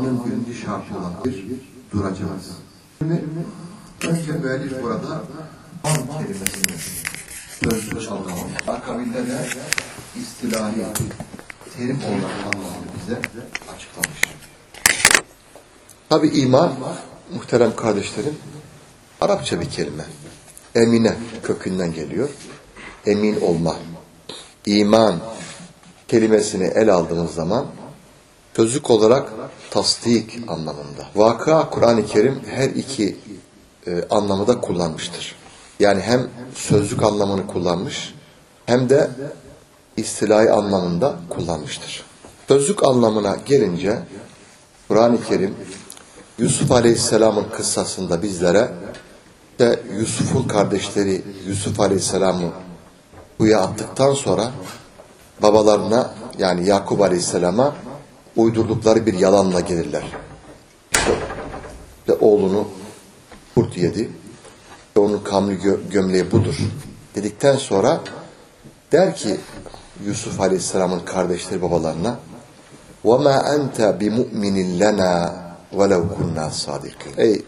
imanın birinci şartı olan bir duracağız. Şimdi önce müellif burada an kelimesini sözlük anlamı, akabinde de istilahi terim olarak anlamını bize açıklamış. Tabi iman, muhterem kardeşlerim, Arapça bir kelime. Emine kökünden geliyor. Emin olma. İman kelimesini ele aldığımız zaman sözlük olarak tasdik anlamında. Vaka Kur'an-ı Kerim her iki anlamı da kullanmıştır. Yani hem sözlük anlamını kullanmış hem de istilahi anlamında kullanmıştır. Sözlük anlamına gelince Kur'an-ı Kerim Yusuf Aleyhisselam'ın kıssasında bizlere de Yusuf'un kardeşleri Yusuf Aleyhisselam'ı kuyuya attıktan sonra babalarına yani Yakup Aleyhisselam'a uydurdukları bir yalanla gelirler. İşte oğlunu kurt yedi. Onun kanlı gömleği budur dedikten sonra der ki Yusuf Aleyhisselam'ın kardeşleri babalarına وَمَا أَنْتَ بِمُؤْمِنٍ لَنَا وَلَوْ كُنَّا صَادِقِينَ Ey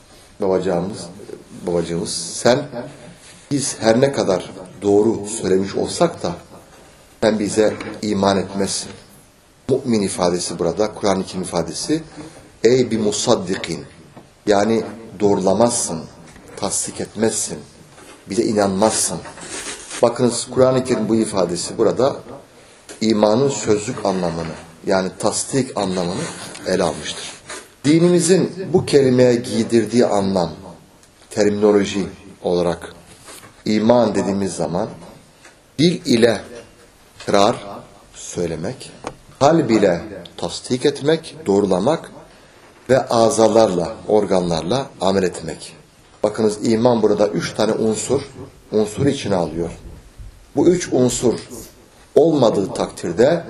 babacığımız sen biz her ne kadar doğru söylemiş olsak da sen bize iman etmezsin. Mümin ifadesi burada Kur'an-ı Kerim ifadesi ey bi musaddikin yani doğrulamazsın, tasdik etmezsin, bize inanmazsın. Bakınız Kur'an-ı Kerim bu ifadesi burada imanın sözlük anlamını yani tasdik anlamını ele almıştır. Dinimizin bu kelimeye giydirdiği anlam, terminoloji olarak iman dediğimiz zaman dil ile ikrar söylemek, kalb ile tasdik etmek, doğrulamak ve azalarla, organlarla amel etmek. Bakınız iman burada 3 tane unsur içine alıyor. Bu 3 unsur olmadığı takdirde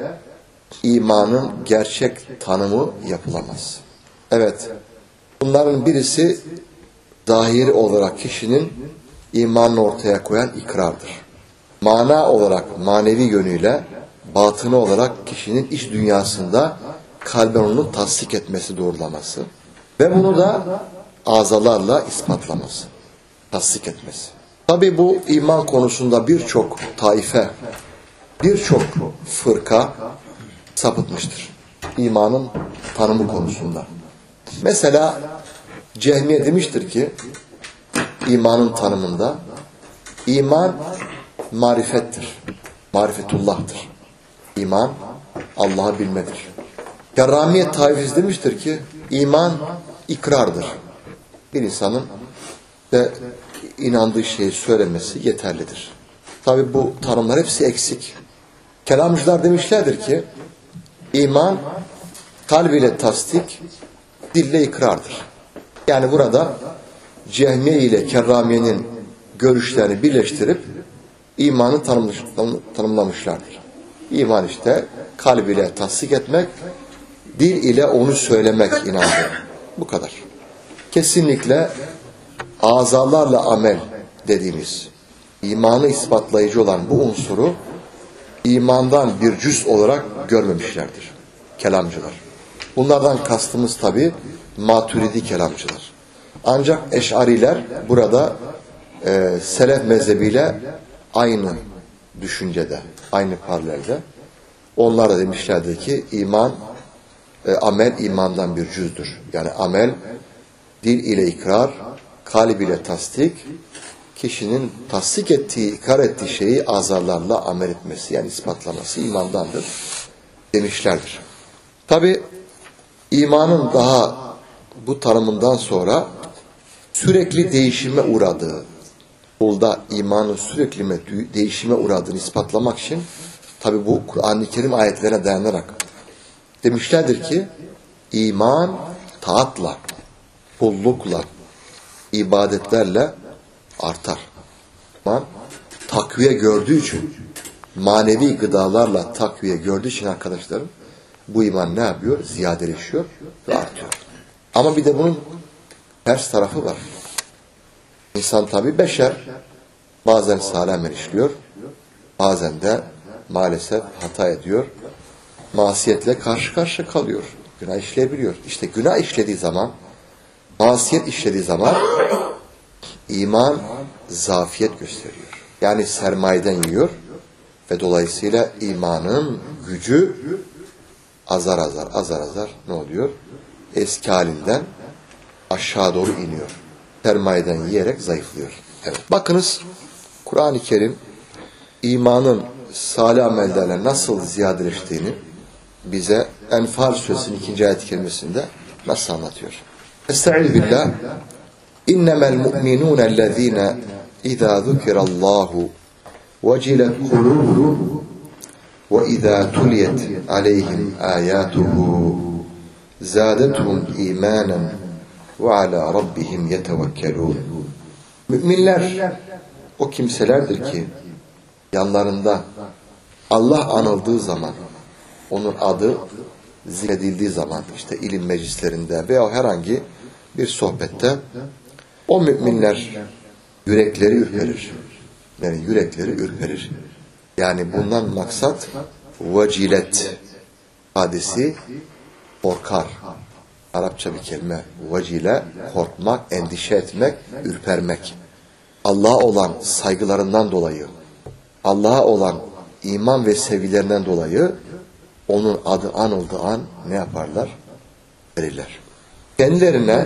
imanın gerçek tanımı yapılamaz. Evet, bunların birisi zahiri olarak kişinin imanını ortaya koyan ikrardır. Mana olarak, manevi yönüyle, batını olarak kişinin iç dünyasında kalben onu tasdik etmesi, doğrulaması ve bunu da azalarla ispatlaması, tasdik etmesi. Tabi bu iman konusunda birçok taife, birçok fırka sapıtmıştır. İmanın tanımı konusunda. Mesela Cehmiye demiştir ki imanın tanımında iman marifettir. Marifetullah'tır. İman Allah'ı bilmedir. Kerramiye taifiz demiştir ki iman ikrardır. Bir insanın de inandığı şeyi söylemesi yeterlidir. Tabi bu tanımlar hepsi eksik. Kelamcılar demişlerdir ki iman kalb ile tasdik, dille ikrardır. Yani burada Cehmiye ile Kerramiye'nin görüşlerini birleştirip imanı tanımlamışlardır. İman işte kalb ile tasdik etmek, dil ile onu söylemek inancı. Bu kadar. Kesinlikle azalarla amel dediğimiz imanı ispatlayıcı olan bu unsuru imandan bir cüz olarak görmemişlerdir kelamcılar. Bunlardan kastımız tabi Maturidi kelamcılar. Ancak Eş'ariler burada Selef mezhebiyle aynı düşüncede, aynı paralelde. Onlar da demişlerdi ki iman, amel imandan bir cüzdür. Yani amel dil ile ikrar, kalb ile tasdik, kişinin tasdik ettiği, ikrar ettiği şeyi azalarla amel etmesi, yani ispatlaması imandandır demişlerdir. Tabi imanın daha bu tanımından sonra sürekli değişime uğradığı, kulda imanın sürekli değişime uğradığını ispatlamak için tabi bu Kur'an-ı Kerim ayetlerine dayanarak demişlerdir ki iman taatla, kullukla, ibadetlerle artar. İman takviye gördüğü için, manevi gıdalarla takviye gördüğü için arkadaşlarım bu iman ne yapıyor? Ziyadeleşiyor ve artıyor. Ama bir de bunun ters tarafı var. İnsan tabi beşer. Bazen salih amel işliyor. Bazen de maalesef hata ediyor. Masiyetle karşı karşıya kalıyor. Günah işleyebiliyor. İşte günah işlediği zaman, masiyet işlediği zaman iman zafiyet gösteriyor. Yani sermayeden yiyor ve dolayısıyla imanın gücü azar azar ne oluyor? Eski halinden aşağı doğru iniyor. Sermayeden yiyerek zayıflıyor. Evet. Bakınız Kur'an-ı Kerim imanın salih amellerle nasıl ziyadeleştiğini bize Enfal Suresinin 2. ayet-i kerimesinde nasıl anlatıyor? Estaizu billah. İnnemel mu'minûnellezîne izâ zukirallâhu vecilet kulûbuhum ve izâ tuliyet aleyhim âyâtuhu zâdethum îmânen ve alâ rabbihim yetevekkelûn. Müminler o kimselerdir ki yanlarında Allah anıldığı zaman, onun adı zikredildiği zaman, işte ilim meclislerinde veya herhangi bir sohbette o müminler yürekleri ürperir. Yani yürekleri ürperir. Yani bundan maksat vacilet hadisi korkar. Arapça bir kelime. Vacile, korkmak, endişe etmek, ürpermek. Allah'a olan saygılarından dolayı, Allah'a olan iman ve sevgilerinden dolayı onun adı anıldığı an ne yaparlar? Verirler. Kendilerine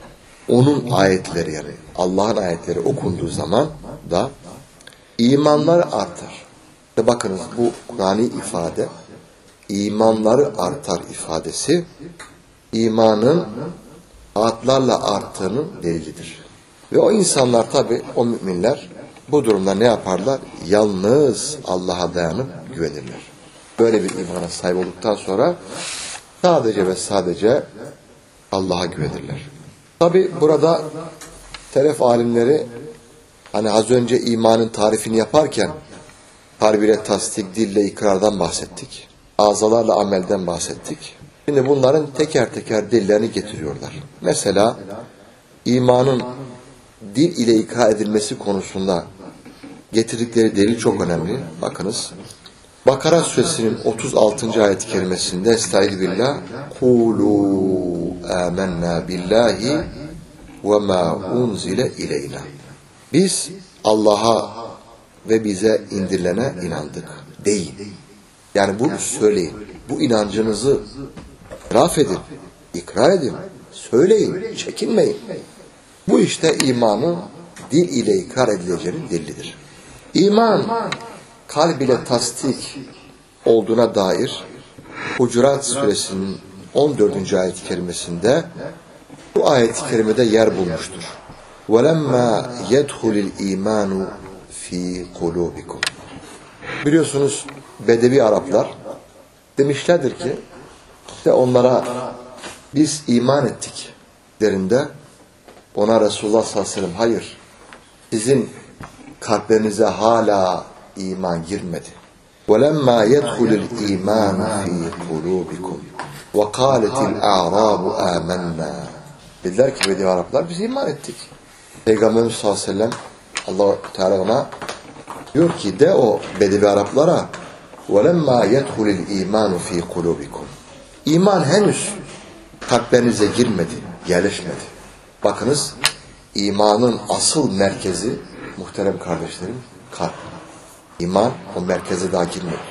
onun ayetleri, yani Allah'ın ayetleri okunduğu zaman da imanları artar. Ve bakınız bu Kur'an'ı ifade, imanları artar ifadesi imanın ağıtlarla arttığının delilidir. Ve o insanlar tabi, o müminler bu durumda ne yaparlar? Yalnız Allah'a dayanıp güvenirler. Böyle bir imana sahip olduktan sonra sadece ve sadece Allah'a güvenirler. Tabi burada telef alimleri hani az önce imanın tarifini yaparken kalbiyle tasdik, dille ikrardan bahsettik. Ağzalarla amelden bahsettik. Şimdi bunların teker teker dillerini getiriyorlar. Mesela imanın dil ile ikrar edilmesi konusunda getirdikleri delil çok önemli. Bakınız. Bakara suresinin 36. ayet-i kerimesinde Estaizu billah Kulu amennâ billahi ve mâ unzile ileyna. Biz Allah'a ve bize indirilene inandık. Deyin. Yani bunu söyleyin. Bu inancınızı itiraf edin. İkrar edin. Söyleyin. Çekinmeyin. Bu işte imanın dil ile ikrar edileceğinin delilidir. İman kalb ile tasdik olduğuna dair Hucurat suresinin 14. ayet-i kerimesinde bu ayet-i kerimede yer bulmuştur. وَلَمَّا يَدْخُلِ الْا۪يمَانُ ف۪ي قُلُوبِكُمْ. Biliyorsunuz Bedevi Araplar demişlerdir ki işte onlara biz iman ettik derinde ona Resulullah sallallahu aleyhi ve sellem hayır sizin kalplerinize hala iman girmedi. وَلَمَّا يَدْخُلِ الْا۪يمَانُ ف۪ي قُلُوبِكُمْ وَقَالَتِ الْاَعْرَابُ آمَنَّا. Dediler ki Bedevi Araplar biz iman ettik. Peygamberimiz sallallahu aleyhi ve sellem Allah-u Teala ona diyor ki de o Bedevi Araplara وَلَمَّا يَدْخُلِ الْا۪يمَانُ ف۪ي قُلُوبِكُمْ. İman henüz kalplerinize girmedi, yerleşmedi. Bakınız imanın asıl merkezi muhterem kardeşlerim kalp. İman o merkeze daha girmiyor.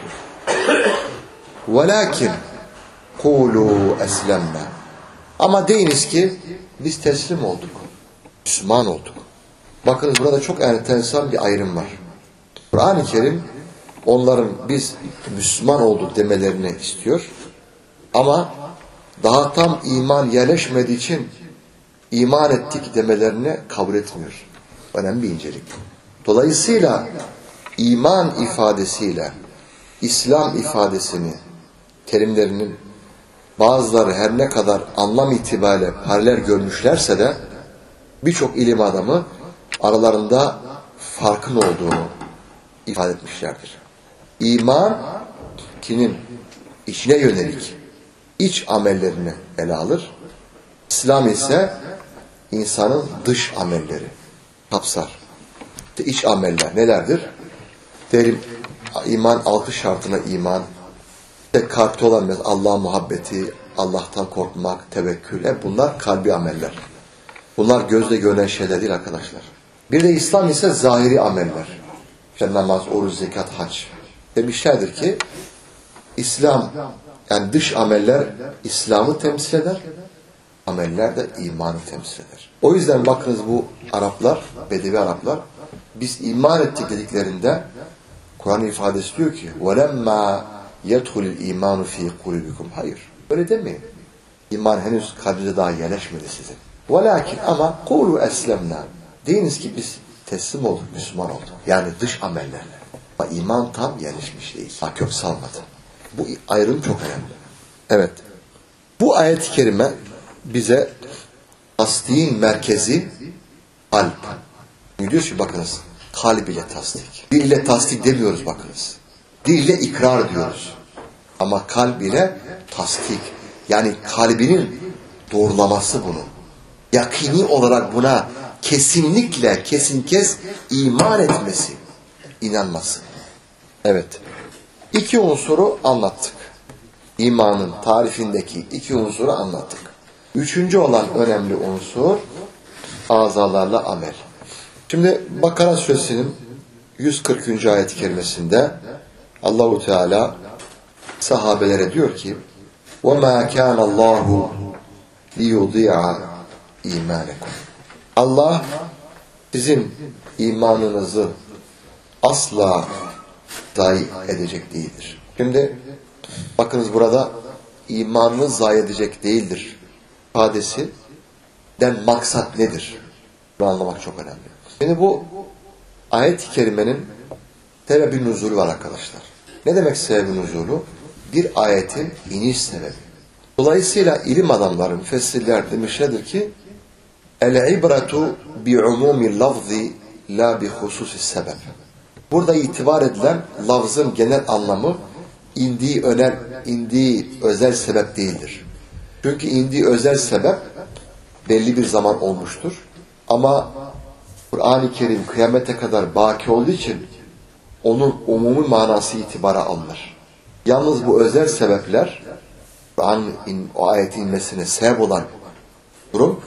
وَلَكِنْ قُولُوا أَسْلَمْنَا. Ama deyiniz ki biz teslim olduk. Müslüman olduk. Bakınız burada çok enteresan bir ayrım var. Kur'an-ı Kerim onların biz Müslüman olduk demelerini istiyor. Ama daha tam iman yerleşmediği için iman ettik demelerini kabul etmiyor. Önemli bir incelik. Dolayısıyla iman ifadesiyle İslam ifadesini terimlerinin bazıları her ne kadar anlam itibariyle paralel görmüşlerse de birçok ilim adamı aralarında farkın olduğunu ifade etmişlerdir. İman kinin içine yönelik iç amellerini ele alır. İslam ise insanın dış amelleri kapsar. İç ameller nelerdir? Derim iman 6 şartına iman. Kalpte olan Allah'a muhabbeti, Allah'tan korkmak, tevekkül, hep bunlar kalbi ameller. Bunlar gözle görülen şeyler değil arkadaşlar. Bir de İslam ise zahiri ameller. İşte namaz, oruç, zekat, hac. Demişlerdir ki İslam, yani dış ameller İslam'ı temsil eder, ameller de imanı temsil eder. O yüzden bakınız bu Araplar, Bedevi Araplar, biz iman ettik dediklerinde Kur'an ifadesi diyor ki وَلَمَّا يَدْخُلِ الْا۪يمَانُ ف۪ي قُلُوبِكُمْ Hayır, öyle demeyin. İman henüz kalbinize daha yerleşmedi sizin. وَلَاكِنْ ama قُولُوا eslemna. Deyiniz ki biz teslim olduk, Müslüman olduk. Yani dış amellerle. Ama iman tam yerleşmiş değil. Ha, kök salmadı. Bu ayrım çok önemli. Evet. Bu ayet-i kerime bize tasdiğin merkezi kalp. Diyor ki bakınız, kalb ile tasdik. Dil ile tasdik demiyoruz bakınız. Dil ile ikrar diyoruz. Ama kalb ile tasdik. Yani kalbinin doğrulaması bunu. Yakini olarak buna kesinlikle, kesin kes iman etmesi, inanması. Evet. İki unsuru anlattık. İmanın tarifindeki iki unsuru anlattık. Üçüncü olan önemli unsur azalarla amel. Şimdi Bakara suresinin 140. ayet-i kerimesinde Allahu Teala sahabelere diyor ki: "Ve كَانَ اللّٰهُ لِيُضِيعَ اِيمَانَكُمْ." Allah sizin imanınızı asla zayi edecek değildir. Şimdi bakınız burada imanını zayi edecek değildir ifadesinden maksat nedir? Bunu anlamak çok önemli. Şimdi bu ayet-i kerimenin sebebi nuzulü var arkadaşlar. Ne demek sebebi nuzulü? Bir ayetin iniş sebebi. Dolayısıyla ilim adamları, müfessirler demişlerdir ki el-ibretu bi'umumi lafzi la bi hususi sebep. Burada itibar edilen lafzın genel anlamı indiği özel sebep değildir. Çünkü indiği özel sebep belli bir zaman olmuştur. Ama Kur'an-ı Kerim kıyamete kadar baki olduğu için onun umumi manası itibara alınır. Yalnız bu özel sebepler, Kur'an'ın o ayetin inmesine sebep olan durum,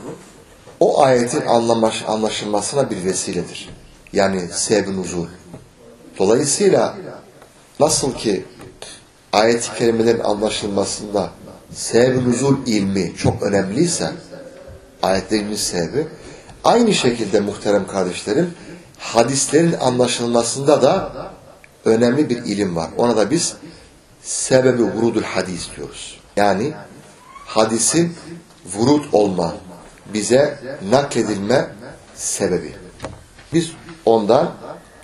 o ayetin anlaşılmasına bir vesiledir. Yani sebeb-i nuzul. Dolayısıyla nasıl ki ayet-i kerimelerin anlaşılmasında sebeb-i nuzul ilmi çok önemliyse, ayetlerin sebebi, aynı şekilde muhterem kardeşlerim, hadislerin anlaşılmasında da önemli bir ilim var. Ona da biz sebebi vurudul hadis diyoruz. Yani hadisin vurud olma, bize nakledilme sebebi. Biz ondan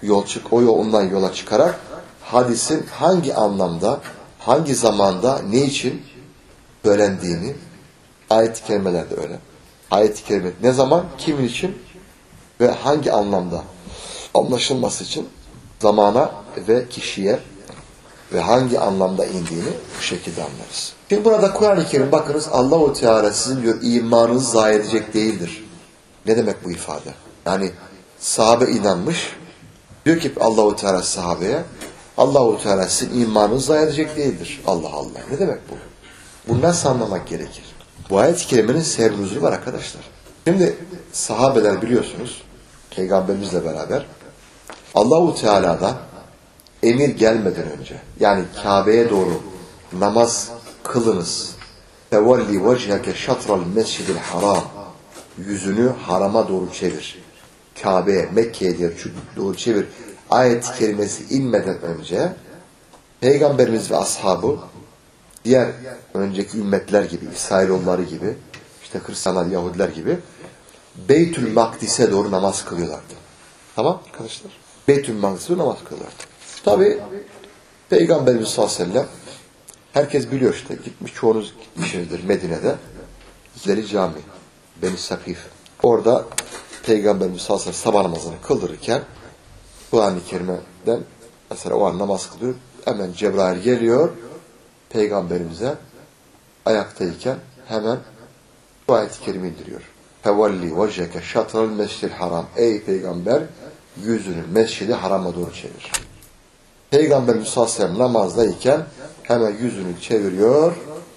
ondan yola çıkarak hadisin hangi anlamda, hangi zamanda, ne için söylendiğini, ayet-i kerimelerde öyle. Ayet-i kerime ne zaman, kimin için ve hangi anlamda anlaşılması için zamana ve kişiye ve hangi anlamda indiğini bu şekilde anlarız. Şimdi burada Kur'an-ı Kerim bakınız Allah-u Teala sizin diyor imanınızı zayi edecek değildir. Ne demek bu ifade? Yani sahabe inanmış. Diyor ki Allah-u Teala sahabeye Allah-u Teala sizin imanınızı zayi edecek değildir. Allah Allah. Ne demek bu? Bunu nasıl anlamak gerekir? Bu ayet-i kerimenin sebebi nuzulu var arkadaşlar. Şimdi sahabeler biliyorsunuz Peygamberimizle beraber Allah-u Teala'dan emir gelmeden önce yani Kabe'ye doğru namaz kılınız. Fevalli vechheke şatral mescidil haram. Yüzünü harama doğru çevir. Kabe'ye, Mekke'ye doğru çevir. Ayet-i kerimesi inmeden önce Peygamberimiz ve ashabı diğer önceki ümmetler gibi, İsrailoğulları gibi, işte Hristiyanlar, Yahudiler gibi Beytül Makdis'e doğru namaz kılıyorlardı. Tamam arkadaşlar? Beytül Makdis'e doğru namaz kılıyorlardı. Tabi Peygamberimiz sallallahu aleyhi ve sellem herkes biliyor işte gitmiş, çoğunuz gitmişsinizdir Medine'de. İleri Cami, Beni Sakif. Orada Peygamberimiz sallallahu aleyhi ve sellem sabah namazını kıldırırken Kur'an-ı Kerim'den mesela o an namaz kılıyor. Hemen Cebrail geliyor Peygamberimize ayaktayken hemen bu ayet-i kerime indiriyor. Fevalli vechheke şatral mescidil haram. Ey Peygamber yüzünü mescidi harama doğru çevir. Peygamberimiz sallallahu aleyhi ve sellem namazdayken hemen yüzünü çeviriyor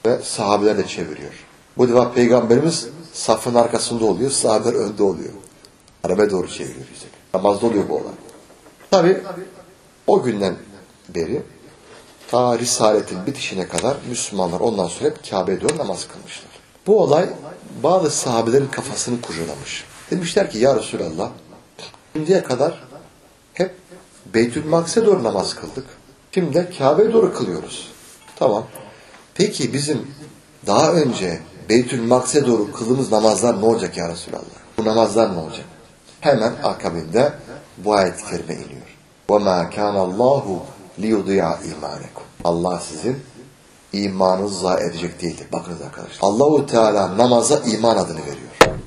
ve sahabeler de çeviriyor. Bu defa Peygamberimiz safın arkasında oluyor, sahabeler önde oluyor. Arabe doğru çeviriyor bize. Namazda oluyor bu olay. Tabi o günden beri ta Risaletin bitişine kadar Müslümanlar ondan sonra hep Kabe'ye doğru namaz kılmışlar. Bu olay bazı sahabelerin kafasını kurcalamış. Demişler ki ya Resulallah, şimdiye kadar hep Beytülmaksid'e doğru namaz kıldık. Şimdi de Kabe'ye doğru kılıyoruz. Tamam. Peki bizim daha önce Beytülmaksid'e doğru kıldığımız namazlar ne olacak ya Resulallah? Bu namazlar ne olacak? Hemen akabinde bu ayet-i kerime iniyor. وَمَا كَانَ اللّٰهُ لِيُضِيَا اِيمَانَكُمْ Allah sizin imanınızı zayi edecek değildir. Bakınız arkadaşlar. Allah-u Teala namaza iman adını veriyor.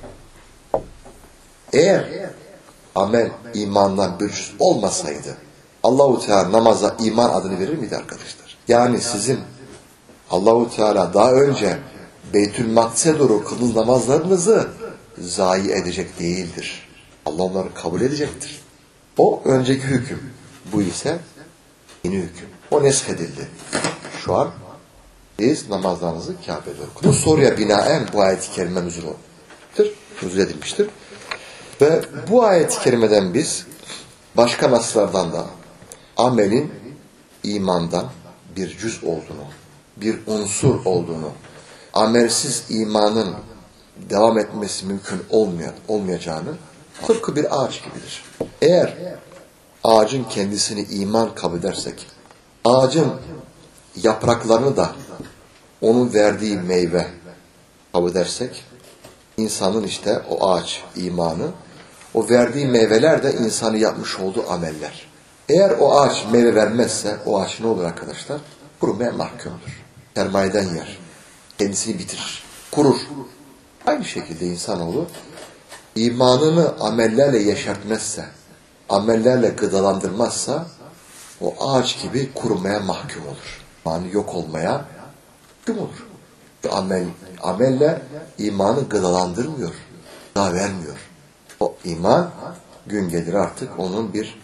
Eğer amel imandan bir cüz olmasaydı Allah-u Teala namaza iman adını verir miydi arkadaşlar? Yani sizin Allah-u Teala daha önce Beytülmaksid'e doğru kıldığınız namazlarınızı zayi edecek değildir. Allah onları kabul edecektir. O önceki hüküm. Bu ise yeni hüküm. O neshedildi. Şu an biz namazlarınızı Kabe'ye doğru kılıyoruz. Bu soruya binaen bu ayet-i kerime nüzul edilmiştir. Ve bu ayet-i kerimeden biz başka naslardan da amelin imandan bir cüz olduğunu, bir unsur olduğunu, amelsiz imanın devam etmesi mümkün olmayacağını, tıpkı bir ağaç gibidir. Eğer ağacın kendisini iman kabul edersek, ağacın yapraklarını da onun verdiği meyve kabul edersek, insanın işte o ağaç imanı, o verdiği meyveler de insanı yapmış olduğu ameller. Eğer o ağaç meyve vermezse, o ağaç ne olur arkadaşlar? Kurumaya mahkumdur. Sermayeden yer. Kendisini bitirir. Kurur. Aynı şekilde insanoğlu imanını amellerle yeşertmezse, amellerle gıdalandırmazsa o ağaç gibi kurumaya mahkum olur. Yani yok olmaya mahkum olur. Amelle imanı gıdalandırmıyor, gıda vermiyor. O iman gün gelir artık onun bir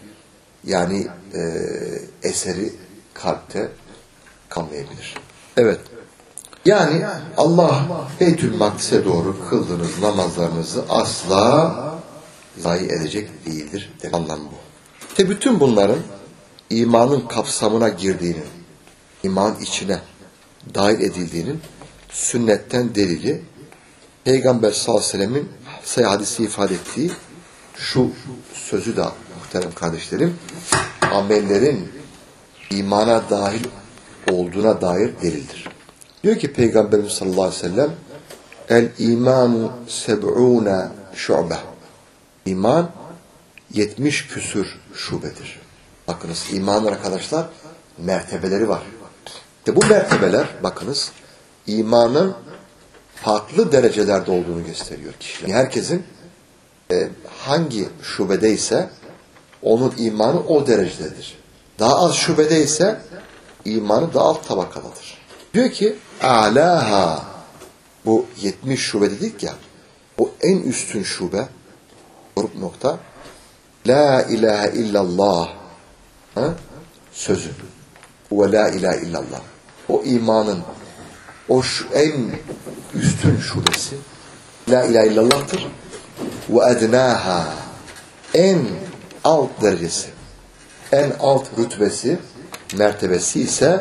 eseri kalpte kalmayabilir. Evet. Yani Allah Beytülmakdis'e doğru kıldığınız namazlarınızı asla zayi edecek değildir. Anlam bu. İşte bütün bunların imanın kapsamına girdiğinin, iman içine dahil edildiğinin sünnetten delili Peygamber sallallahu aleyhi ve sellemin sayı hadisi ifade ettiği şu sözü de muhterem kardeşlerim, amellerin imana dahil olduğuna dair delildir. Diyor ki Peygamberimiz sallallahu aleyhi ve sellem el imanu seb'ûne şu'be. İman 70 küsür şubedir. Bakınız imanın arkadaşlar mertebeleri var. İşte bu mertebeler bakınız imanın farklı derecelerde olduğunu gösteriyor kişiler. Herkesin hangi şubedeyse onun imanı o derecededir. Daha az şubedeyse imanı daha alt tabakadadır. Diyor ki a'laha, bu 70 şube dedik ya, bu en üstün şube grup nokta la ilahe illallah sözü ve la ilahe illallah. O imanın o en üstün şubesi la ilahe illallah'tır. Ve ednaha, en alt derecesi, en alt rütbesi, mertebesi ise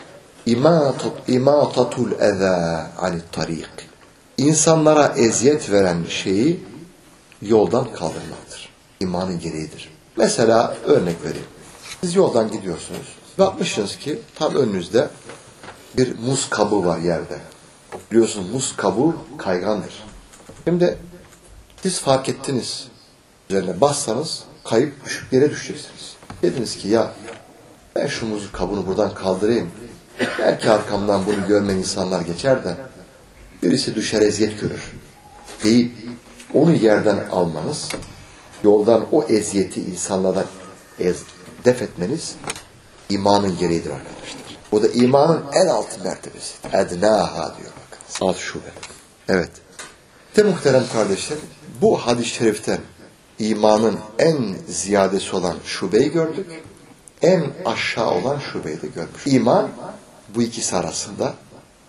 imatatul eza anit tarik. İnsanlara eziyet veren şeyi yoldan kaldırmaktır. İmanın gereğidir. Mesela örnek vereyim. Siz yoldan gidiyorsunuz. Bakmışsınız ki tam önünüzde bir muz kabuğu var yerde. Biliyorsunuz muz kabuğu kaygandır. Şimdi siz fark ettiniz. Üzerine bassanız kayıp düşüp yere düşeceksiniz. Dediniz ki ya ben şu muz kabuğunu buradan kaldırayım. Belki arkamdan bunu görmeyen insanlar geçer de birisi düşer eziyet görür deyip onu yerden almanız, yoldan o eziyeti insanlardan def etmeniz imanın gereğidir arkadaşlar. O da imanın en alt mertebesi. Ednaha diyor bakın. Alt şube. Evet. Muhterem kardeşler, bu hadis-i şeriften imanın en ziyadesi olan şubeyi gördük. En aşağı olan şubeyi de görmüş. İman bu ikisi arasında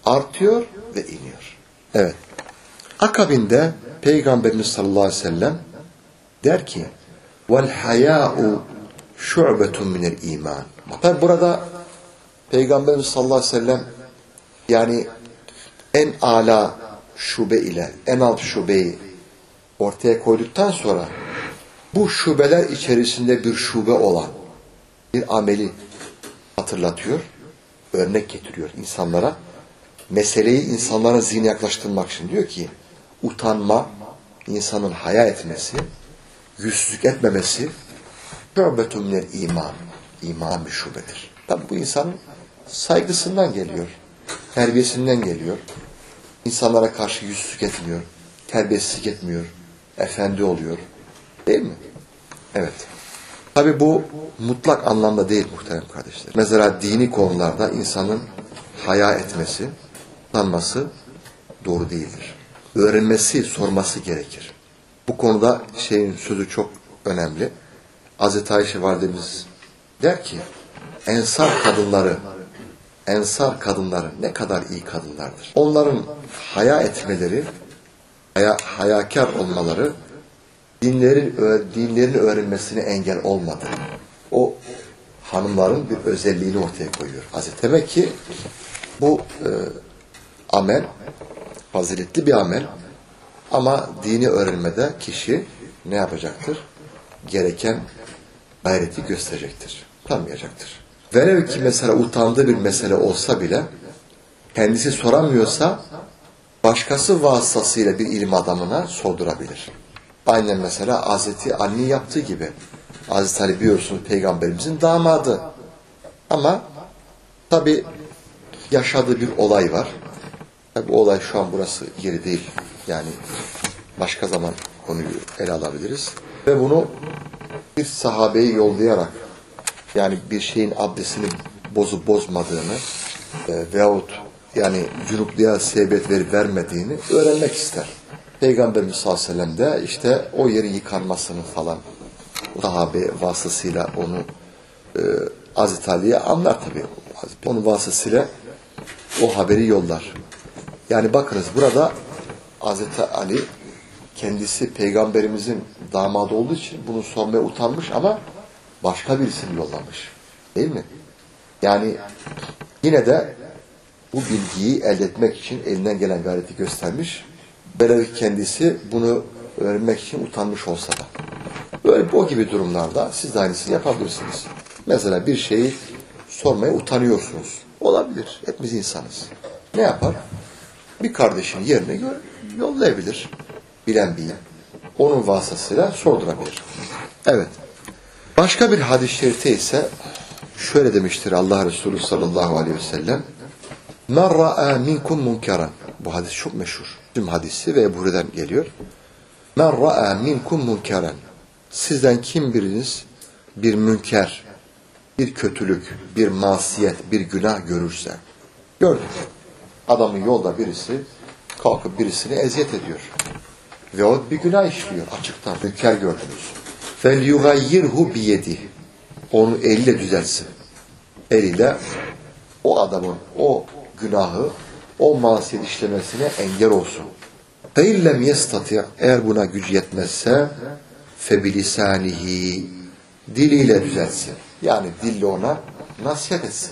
artıyor ve iniyor. Evet. Akabinde Peygamberimiz sallallahu aleyhi ve sellem der ki vel hayâ'u şu'betun minel iman. Tabi burada Peygamberimiz sallallahu aleyhi ve sellem yani en âlâ şube ile en alt şubeyi ortaya koyduktan sonra bu şubeler içerisinde bir şube olan bir ameli hatırlatıyor, örnek getiriyor insanlara. Meseleyi insanların zihnine yaklaştırmak için diyor ki utanma, insanın haya etmesi, yüzsüzlük etmemesi şu'betun minel iman. İman bir şubedir. Tabi bu insanın saygısından geliyor, terbiyesinden geliyor. İnsanlara karşı yüzsüzlük etmiyor, terbiyesizlik etmiyor, efendi oluyor. Değil mi? Evet. Tabi bu mutlak anlamda değil muhterem kardeşler. Mesela dini konularda insanın haya etmesi, utanması doğru değildir. Öğrenmesi, sorması gerekir. Bu konuda sözü çok önemli. Hazreti Ayşe validemiz der ki Ensar kadınları ne kadar iyi kadınlardır. Onların haya etmeleri, hayakar olmaları dinlerin öğrenmesine engel olmadı. O hanımların bir özelliğini ortaya koyuyor. Demek ki bu amel faziletli bir amel ama dini öğrenmede kişi ne yapacaktır? Gereken gayreti gösterecektir. Utanmayacaktır. Velev ki mesela utandığı bir mesele olsa bile kendisi soramıyorsa başkası vasıtasıyla bir ilim adamına sordurabilir. Aynen mesela Hazreti Ali yaptığı gibi. Hazreti Ali biliyorsunuz Peygamberimizin damadı. Ama tabi yaşadığı bir olay var. Tabi bu olay şu an burası yeri değil. Yani başka zaman konuyu ele alabiliriz. Ve bunu bir sahabeyi yollayarak yani bir şeyin abdestini bozup bozmadığını veyahut yani cünupluğa sebebiyet verip vermediğini öğrenmek ister. Peygamberimiz sallallahu aleyhi ve sellem de işte o yerin yıkanmasını falan sahabe vasıtasıyla onu Hazreti Ali'ye anlar tabii. Onun vasıtasıyla o haberi yollar. Yani bakınız burada Hazreti Ali kendisi Peygamberimizin damadı olduğu için bunu sormaya utanmış ama başka birisini yollamış. Değil mi? Yani yine de bu bilgiyi elde etmek için elinden gelen gayreti göstermiş. Belki kendisi bunu öğrenmek için utanmış olsa da. Böyle o gibi durumlarda siz de aynısını yapabilirsiniz. Mesela bir şeyi sormaya utanıyorsunuz. Olabilir. Hepimiz insanız. Ne yapar? Bir kardeşin yerine yollayabilir. Bilen bir yer. Onun vasıtasıyla sordurabilir. Evet. Başka bir hadis-i şerifte ise şöyle demiştir Allah Resulü sallallahu aleyhi ve sellem. Men ra'a minkum munkaran. Bu hadis çok meşhur. Tüm hadisi ve Ebu Hureyre'den geliyor. Men ra'a minkum munkaran. Sizden kim biriniz bir münker, bir kötülük, bir masiyet, bir günah görürse. Gördük. Adamın yolda birisi kalkıp birisini eziyet ediyor. Ve o bir günah işliyor açıktan. Münker gördünüz. فَلْيُغَيِّرْهُ بِيَدِهِ. Onu eliyle düzeltsin. Eliyle o adamın o günahı, o masiyet işlemesine engel olsun. فَاِلَّمْ يَسْتَطِعْ. Eğer buna güç yetmezse فَبِلِسَانِهِ. Diliyle düzeltsin. Yani dille ona nasihat etsin.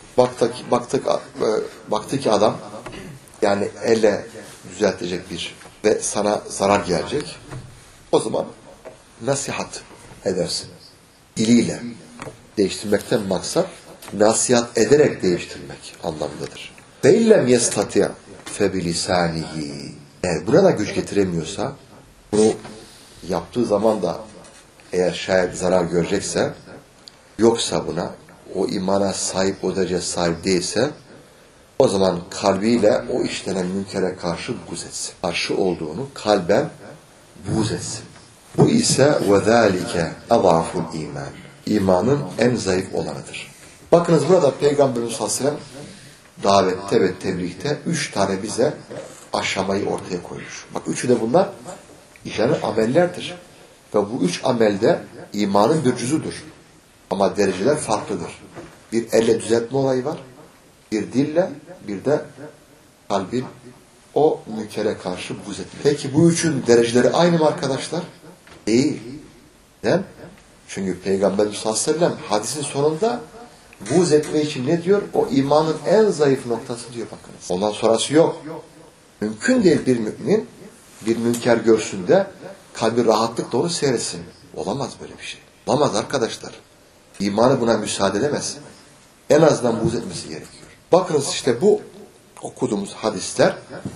Baktı ki adam yani elle düzeltecek bir ve sana zarar gelecek. O zaman nasihat edersin. Diliyle değiştirmekten maksat nasihat ederek değiştirmek anlamındadır. فَاِلَّمْ يَسْتَطِعْ فَبِلِسَانِهِ. Eğer buna da güç getiremiyorsa, bunu yaptığı zaman da eğer şayet zarar görecekse, yoksa buna o imana sahip, o derece sahip değilse, o zaman kalbiyle o işlenen münkere karşı buğz etsin. Karşı olduğunu kalben buğz etsin. Bu ise وَذَٰلِكَ اَضَعْفُ الْا۪يمَانِ. İmanın en zayıf olanıdır. Bakınız burada Peygamberimiz sallallahu aleyhi ve sellem davette ve tebliğde 3 tane bize aşamayı ortaya koymuş. Bak üçü de bunlar işlenen amellerdir. Ve bu 3 amelde imanın bir cüzüdür. Ama dereceler farklıdır. Bir elle düzeltme olayı var. Bir dille, bir de kalbin o münkere karşı buğz etmesi. Peki bu üçün dereceleri aynı mı arkadaşlar? Değil. Neden? Çünkü Peygamberimiz sallallahu aleyhi ve sellem hadisin sonunda buğz etme için ne diyor? O imanın en zayıf noktası diyor bakınız. Ondan sonrası yok. Mümkün değil bir mümin bir münker görsün de kalbi rahatlıkla onu seyretsin. Olamaz böyle bir şey. Olamaz arkadaşlar. İmanı buna müsaade edemez. En azından buğz etmesi gerekiyor. Bakınız işte bu okuduğumuz hadisler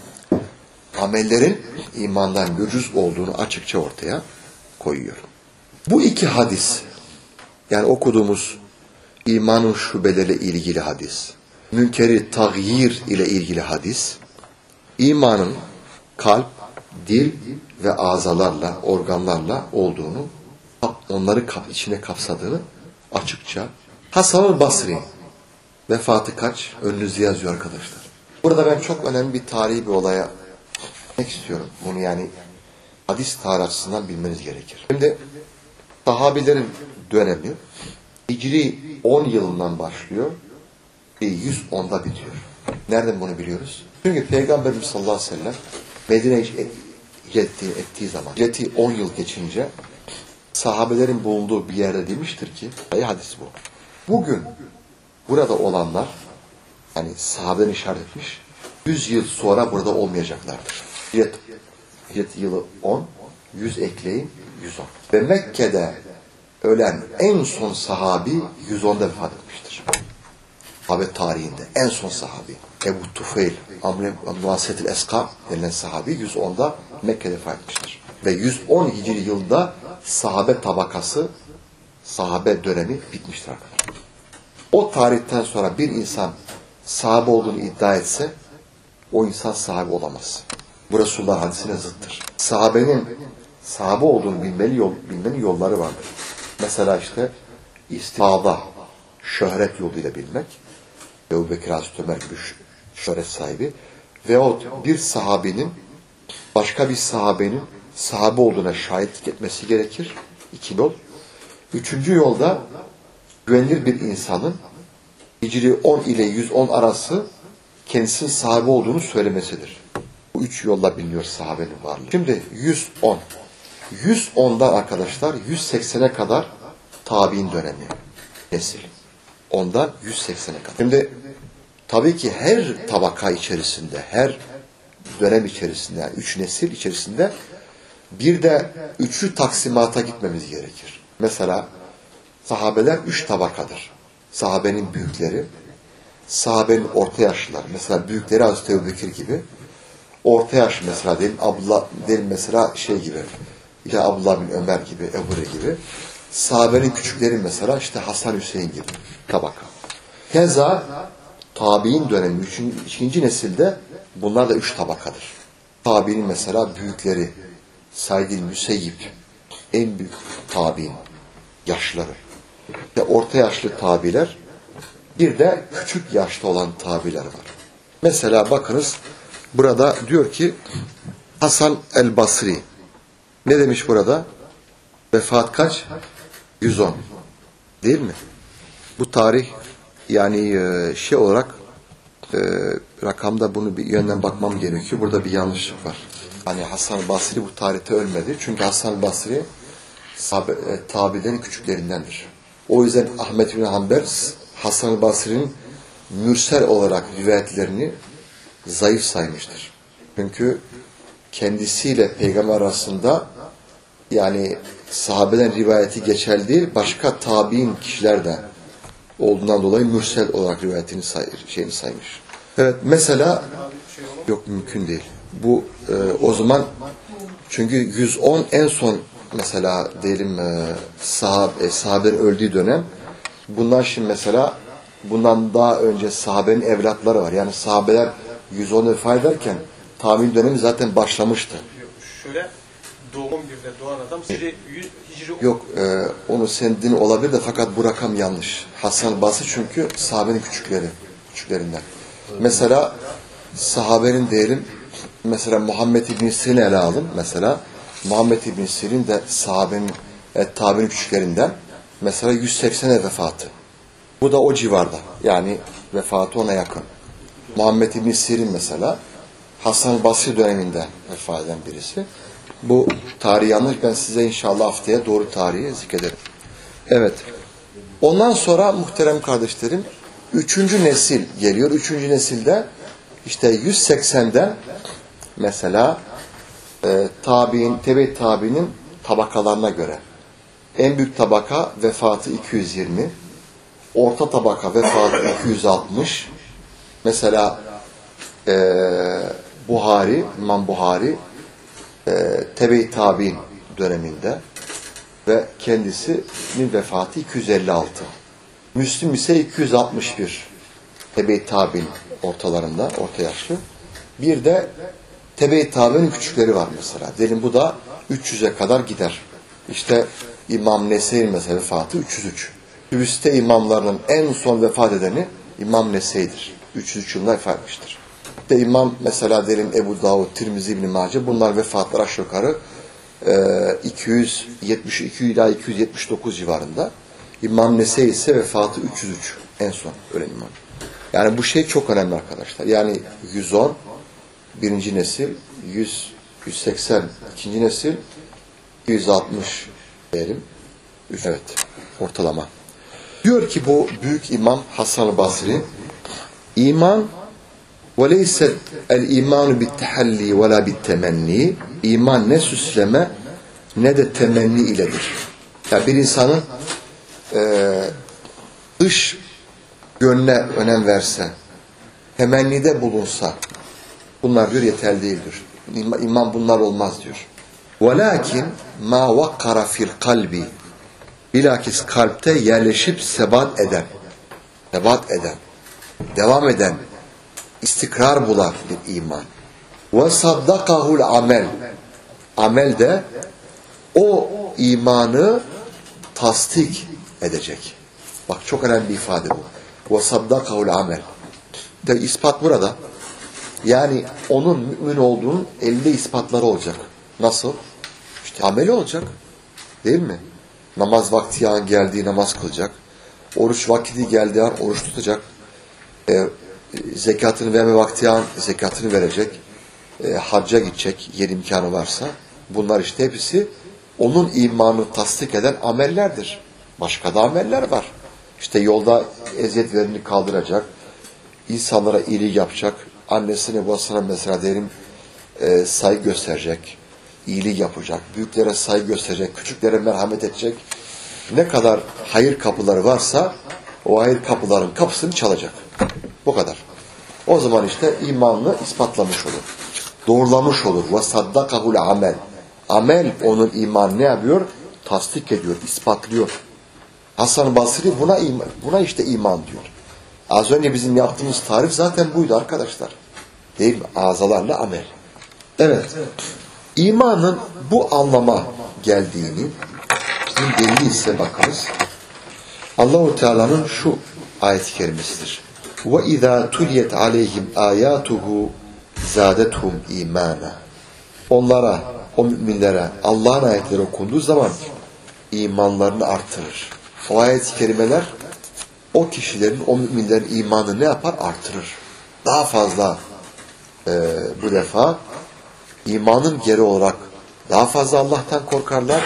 amellerin imandan bir cüz olduğunu açıkça ortaya koyuyor. Bu iki hadis, yani okuduğumuz imanın şubeleriyle ilgili hadis, münkeri tagyir ile ilgili hadis, imanın kalp, dil ve azalarla, organlarla olduğunu, onları içine kapsadığını açıkça. Hasan-ı Basri, vefatı kaç? Önünüzde yazıyor arkadaşlar. Burada ben çok önemli bir tarihi bir olaya gitmek istiyorum. Bunu yani hadis tarihi açısından bilmeniz gerekir. Şimdi sahabilerin dönemi Hicri 10 yılından başlıyor ve 110'da bitiyor. Nereden bunu biliyoruz? Çünkü Peygamberimiz sallallahu aleyhi ve sellem Medine'ye ettiği zaman, hicreti 10 yıl geçince sahabelerin bulunduğu bir yerde demiştir ki, hadis bu. Bugün burada olanlar, yani sahabeden işaret etmiş, 100 yıl sonra burada olmayacaklardır. Hicret yılı 10, 100 ekleyin, 110. Ve Mekke'de ölen en son sahabi 110'da vefat etmiştir. Sahabe tarihinde en son sahabi. Ebu Tufeyl, Muasetil Eska denilen sahabi 110'da Mekke'de vefat etmiştir. Ve 110 Hicri yılında sahabe tabakası, sahabe dönemi bitmiştir arkadaşlar. O tarihten sonra bir insan sahabe olduğunu iddia etse, o insan sahabe olamaz. Bu Resulullah hadisine zıttır. Sahabenin sahabe olduğunu bilmenin yolları vardır. Mesela işte istifada, şöhret yoluyla bilmek, Ebu Bekir Hazreti Ömer gibi şöhret sahibi, veyahut bir sahabenin başka bir sahabenin sahabe olduğuna şahitlik etmesi gerekir. 2 yol. 3. yolda güvenilir bir insanın Hicri 10 ile 110 arası kendisinin sahabe olduğunu söylemesidir. Bu 3 yolla biliniyor sahabenin varlığı. Şimdi 110. 110'dan arkadaşlar 180'e kadar tabi'in dönemi. Nesil. Ondan 180'e kadar. Şimdi tabii ki her tabaka içerisinde, her dönem içerisinde, yani 3 nesil içerisinde bir de 3'lü taksimata gitmemiz gerekir. Mesela sahabeler 3 tabakadır. Sahabenin büyükleri, sahabenin orta yaşlıları, mesela büyükleri Hazreti Ebubekir gibi, orta yaş mesela diyelim, diyelim mesela şey gibi, ya Abdullah bin Ömer gibi, Ebu Hureyre gibi, sahabenin küçükleri mesela işte Hasan Hüseyin gibi tabaka. Keza tabi'in dönemi 2. nesilde bunlar da 3 tabakadır. Tabi'nin mesela büyükleri, Said bin Müseyyib, en büyük tabi'in yaşları. Ve orta yaşlı tabiler, bir de küçük yaşta olan tabiler var. Mesela bakınız, burada diyor ki Hasan el-Basri. Ne demiş burada? Vefat kaç? 110. Değil mi? Bu tarih yani şey olarak rakamda bunu bir yönden bakmam gerekiyor. Burada bir yanlışlık var. Hani Hasan el-Basri bu tarihte ölmedi. Çünkü Hasan el-Basri tabilerin küçüklerindendir. O yüzden Ahmet bin Hanbel Hasan el-Basri'nin mürsel olarak rivayetlerini zayıf saymıştır. Çünkü kendisiyle peygamber arasında yani sahabeden rivayeti geçerli değil, başka tabi'in kişiler de olduğundan dolayı mürsel olarak rivayetini saymış. Evet, mesela yok, mümkün değil. Bu o zaman çünkü 110 en son mesela diyelim sahabenin öldüğü dönem. Bundan şimdi mesela bundan daha önce sahabenin evlatları var. Yani sahabeler 110 vefat ederken tabi'in dönemi zaten başlamıştı. Şöyle doğum birde doğan adam Hicri yok, onu senin din olabilir de fakat bu rakam yanlış. Hasan Basri çünkü sahabenin küçüklerinden. Mesela sahabenin diyelim mesela Muhammed İbn-i Sirin'i ele alın mesela. Muhammed İbn-i Sirin de sahabenin tabi'nin küçüklerinden. Mesela 180'e vefatı. Bu da o civarda. Yani vefatı ona yakın. Muhammed İbn Sirin mesela Hasan Basri döneminde vefat eden birisi. Bu tarih yanlış. Ben size inşallah haftaya doğru tarihi zikrederim. Evet. Ondan sonra muhterem kardeşlerim 3. nesil geliyor. 3. nesilde işte 180'den mesela tebe tabiinin tabakalarına göre en büyük tabaka vefatı 220, orta tabaka vefatı 260. Mesela Buhari, İmam Buhari tebe tabiin döneminde ve kendisinin vefatı 256. Müslim ise 261. Tebe-i tabi'in ortalarında, orta yaşlı. Bir de tebe-i tabi'nin küçükleri var mesela. Diyelim bu da 300'e kadar gider. İşte İmam Nese'nin mesela vefatı 303. Üste imamlarının en son vefat edeni İmam Nese'dir. 303 yılında vefat etmiştir. İşte İmam mesela diyelim Ebu Davud, Tirmizi, İbn-i Mace, bunlar vefatlar aşağı yukarı 272 ila 279 civarında. İmam Nese ise vefatı 303 en son ölen imam. Yani bu şey çok önemli arkadaşlar. Yani 110 birinci nesil, 180 ikinci nesil, 160 diyelim. Evet, ortalama. Diyor ki bu büyük imam Hasan-ı Basri, iman وَلَيْسَ الْاِيمَانُ بِالتَّحَلِّي وَلَا بِالتَّمَنِّي İman ne süsleme ne de temenni iledir. Yani bir insanın dış gönlüne önem verse, temennide bulunsa, bunlar diyor yeterli değildir. İman bunlar olmaz diyor. وَلَاكِنْ مَا وَقَّرَ فِي الْقَلْبِ Bilakis kalpte yerleşip sebat eden, devam eden, istikrar bulan bir iman. وَصَدَّقَهُ الْعَمَلِ Amel de o imanı tasdik edecek. Bak çok önemli bir ifade bu. وَصَدَّقَهُ الْعَمَلِ de ispat burada. Yani onun mümin olduğunun elde ispatları olacak. Nasıl? İşte ameli olacak. Değil mi? Namaz vakti an geldiği namaz kılacak. Oruç vakti geldiği an oruç tutacak. Zekatını verme vakti an zekatını verecek. Hacca gidecek yer imkanı varsa. Bunlar işte hepsi onun imanını tasdik eden amellerdir. Başka da ameller var. İşte yolda eziyet verini kaldıracak. İnsanlara iyilik yapacak. Annesine babasına mesela derim saygı gösterecek. İyilik yapacak. Büyüklere saygı gösterecek. Küçüklere merhamet edecek. Ne kadar hayır kapıları varsa o hayır kapıların kapısını çalacak. Bu kadar. O zaman işte imanını ispatlamış olur. Doğrulamış olur. وَصَدَّقَهُ الْعَمَلِ Amel onun imanı ne yapıyor? Tasdik ediyor, ispatlıyor. Hasan Basri buna işte iman diyor. Az önce bizim yaptığımız tarif zaten buydu arkadaşlar. Değil mi? Azalarla amel. Evet. İmanın bu anlama geldiğini bizim delili ise bakınız. Allah-u Teala'nın şu ayet-i kerimesidir. وَاِذَا تُلْيَتْ عَلَيْهِمْ آيَاتُهُ زَادَتْهُمْ اِيمَانًا Onlara, o müminlere Allah'ın ayetleri okunduğu zaman imanlarını artırır. O ayet-i kerimeler o kişilerin, o müminlerin imanını ne yapar? Artırır. Daha fazla bu defa imanın geri olarak daha fazla Allah'tan korkarlar.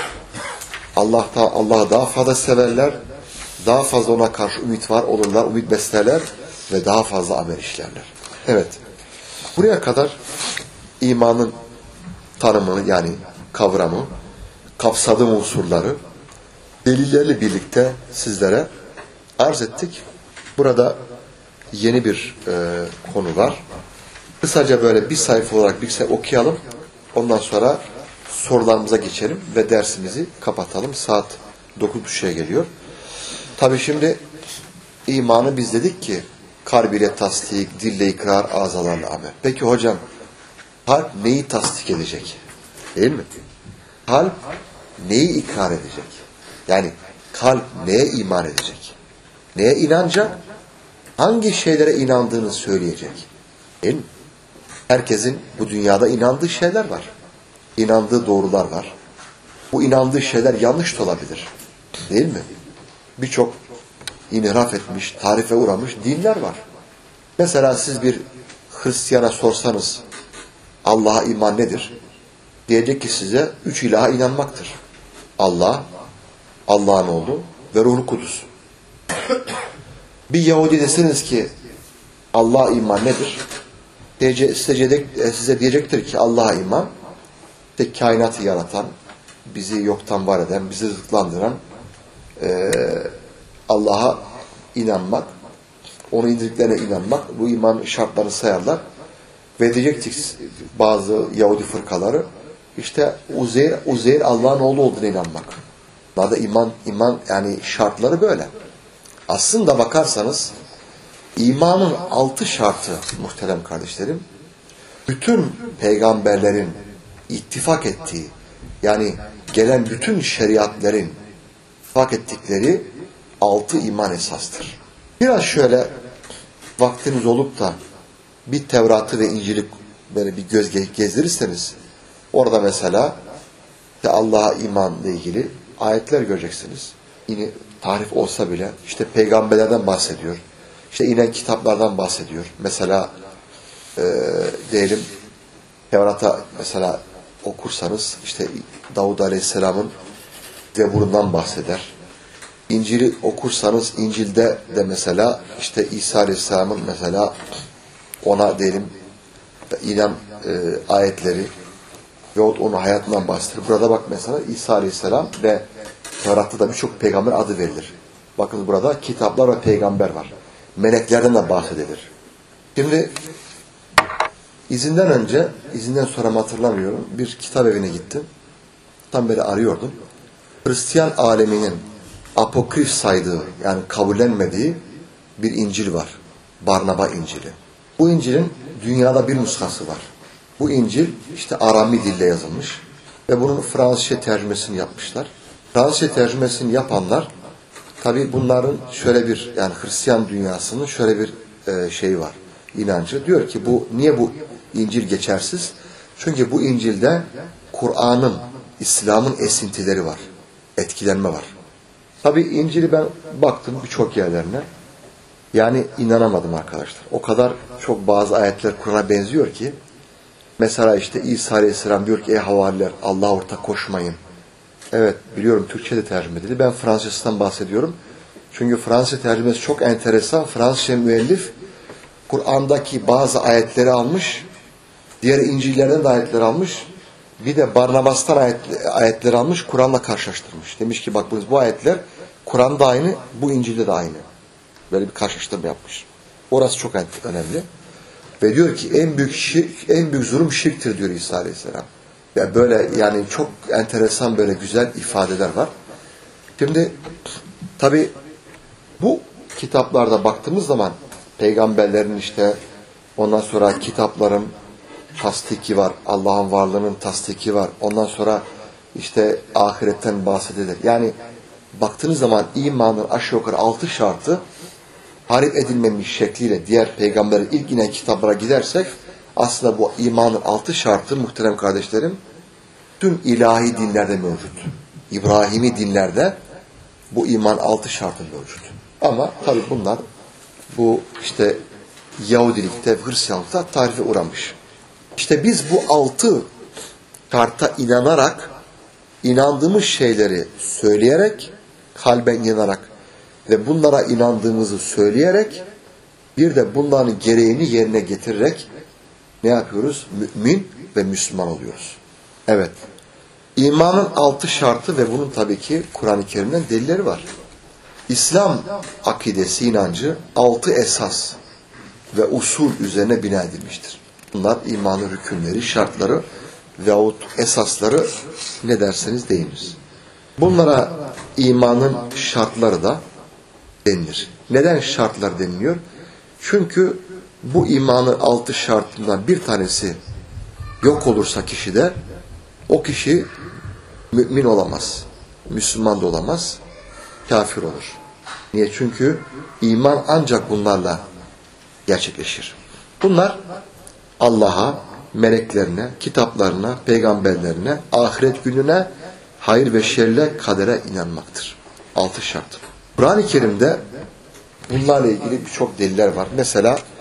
Allah'ı daha fazla severler. Daha fazla ona karşı ümit var olurlar, ümit beslerler ve daha fazla amel işlerler. Evet. Buraya kadar imanın tanımını yani kavramı, kapsadığım unsurları delillerle birlikte sizlere arz ettik. Burada yeni bir konu var. Kısaca böyle bir sayfa olarak bir sayfa okuyalım. Ondan sonra sorularımıza geçelim ve dersimizi kapatalım. Saat 9.30'a geliyor. Tabii şimdi imanı biz dedik ki kalbiyle tasdik, dille ikrar, azalarla amel. Peki hocam kalp neyi tasdik edecek? Değil mi? Kalp neyi ikrar edecek? Yani kalp neye iman edecek? Neye inanacak? Hangi şeylere inandığını söyleyecek? Değil mi? Herkesin bu dünyada inandığı şeyler var. İnandığı doğrular var. Bu inandığı şeyler yanlış da olabilir. Değil mi? Birçok inhiraf etmiş, tarife uğramış dinler var. Mesela siz bir Hristiyana sorsanız Allah'a iman nedir? Diyecek ki size 3 ilaha inanmaktır. Allah, Allah'ın oğlu ve Ruh-u Kudüs. Bir Yahudi deseniz ki Allah'a iman nedir? Size diyecektir ki Allah'a iman, işte kainatı yaratan, bizi yoktan var eden, bizi rızıklandıran Allah'a inanmak, onun indirdiklerine inanmak, bu iman şartlarını sayarlar. Ve diyecektik bazı Yahudi fırkaları, işte Uzeyr Allah'ın oğlu olduğuna inanmak. Bunlar da iman yani şartları böyle. Aslında bakarsanız imanın 6 şartı muhterem kardeşlerim, bütün peygamberlerin ittifak ettiği, yani gelen bütün şeriatlerin ittifak ettikleri 6 iman esastır. Biraz şöyle vaktiniz olup da bir Tevrat'ı ve İncil'i böyle bir göz gezdirirseniz, orada mesela işte Allah'a imanla ilgili ayetler göreceksiniz. Yine tarif olsa bile işte peygamberlerden bahsediyor. İşte inen kitaplardan bahsediyor. Mesela diyelim Tevrat'a mesela okursanız işte Davud Aleyhisselam'ın Zebur'undan bahseder. İncil'i okursanız İncil'de de mesela işte İsa Aleyhisselam'ın mesela ona diyelim inen ayetleri veyahut onun hayatından bahseder. Burada bak mesela İsa Aleyhisselam ve Tevrat'ta da birçok peygamber adı verilir. Bakın burada kitaplar ve peygamber var. Meleklerden de bahsedilir. Şimdi izinden sonra hatırlamıyorum. Bir kitap evine gittim. Tam böyle arıyordum. Hristiyan aleminin apokrif saydığı, yani kabullenmediği bir İncil var. Barnaba İncil'i. Bu İncil'in dünyada bir nuskası var. Bu İncil işte Arami dille yazılmış ve bunun Fransızca tercümesini yapmışlar. Fransızca tercümesini yapanlar, tabi bunların şöyle bir, yani Hristiyan dünyasının şöyle bir şeyi var, inancı. Diyor ki niye bu İncil geçersiz? Çünkü bu İncil'de Kur'an'ın, İslam'ın esintileri var. Etkilenme var. Tabi İncil'i ben baktım birçok yerlerine. Yani inanamadım arkadaşlar. O kadar çok bazı ayetler Kur'an'a benziyor ki. Mesela işte İsa Aleyhisselam diyor ki ey havariler Allah'a ortak koşmayın. Evet biliyorum Türkçe'de tercüme edildi. Ben Fransızcadan bahsediyorum. Çünkü Fransızca tercümesi çok enteresan. Fransızca müellif Kur'an'daki bazı ayetleri almış. Diğer İncil'lerden de ayetleri almış. Bir de Barnabas'tan ayetleri almış. Kur'an'la karşılaştırmış. Demiş ki bak bu ayetler Kur'an'da aynı, bu İncil'de de aynı. Böyle bir karşılaştırma yapmış. Orası çok önemli. Ve diyor ki en büyük zulüm şirktir diyor İsa Aleyhisselam. Yani böyle yani çok enteresan böyle güzel ifadeler var. Şimdi tabi bu kitaplarda baktığımız zaman peygamberlerin işte ondan sonra kitapların tasdiki var. Allah'ın varlığının tasdiki var. Ondan sonra işte ahiretten bahsedilir. Yani baktığınız zaman imanın aşağı yukarı 6 şartı harip edilmemiş şekliyle diğer peygamberin ilk inen kitaplara gidersek aslında bu imanın 6 şartı muhterem kardeşlerim tüm ilahi dinlerde mevcut. İbrahimi dinlerde bu iman 6 şartı mevcut. Ama tabi bunlar bu işte Yahudilikte, Hristiyanlıkta tarife uğramış. İşte biz bu 6 şarta inanarak, inandığımız şeyleri söyleyerek, kalben inanarak ve bunlara inandığımızı söyleyerek, bir de bunların gereğini yerine getirerek ne yapıyoruz? Mümin ve Müslüman oluyoruz. Evet. İmanın 6 şartı ve bunun tabii ki Kur'an-ı Kerim'den delilleri var. İslam akidesi, inancı 6 esas ve usul üzerine bina edilmiştir. Bunlar imanın rükünleri, şartları veyahut esasları ne derseniz deyiniz. Bunlara imanın şartları da denilir. Neden şartlar deniliyor? Çünkü bu imanın 6 şartından bir tanesi yok olursa kişide o kişi mümin olamaz. Müslüman da olamaz. Kafir olur. Niye? Çünkü iman ancak bunlarla gerçekleşir. Bunlar Allah'a, meleklerine, kitaplarına, peygamberlerine, ahiret gününe, hayır ve şerle, kadere inanmaktır. 6 şart. Kur'an-ı Kerim'de bunlarla ilgili birçok deliller var. Mesela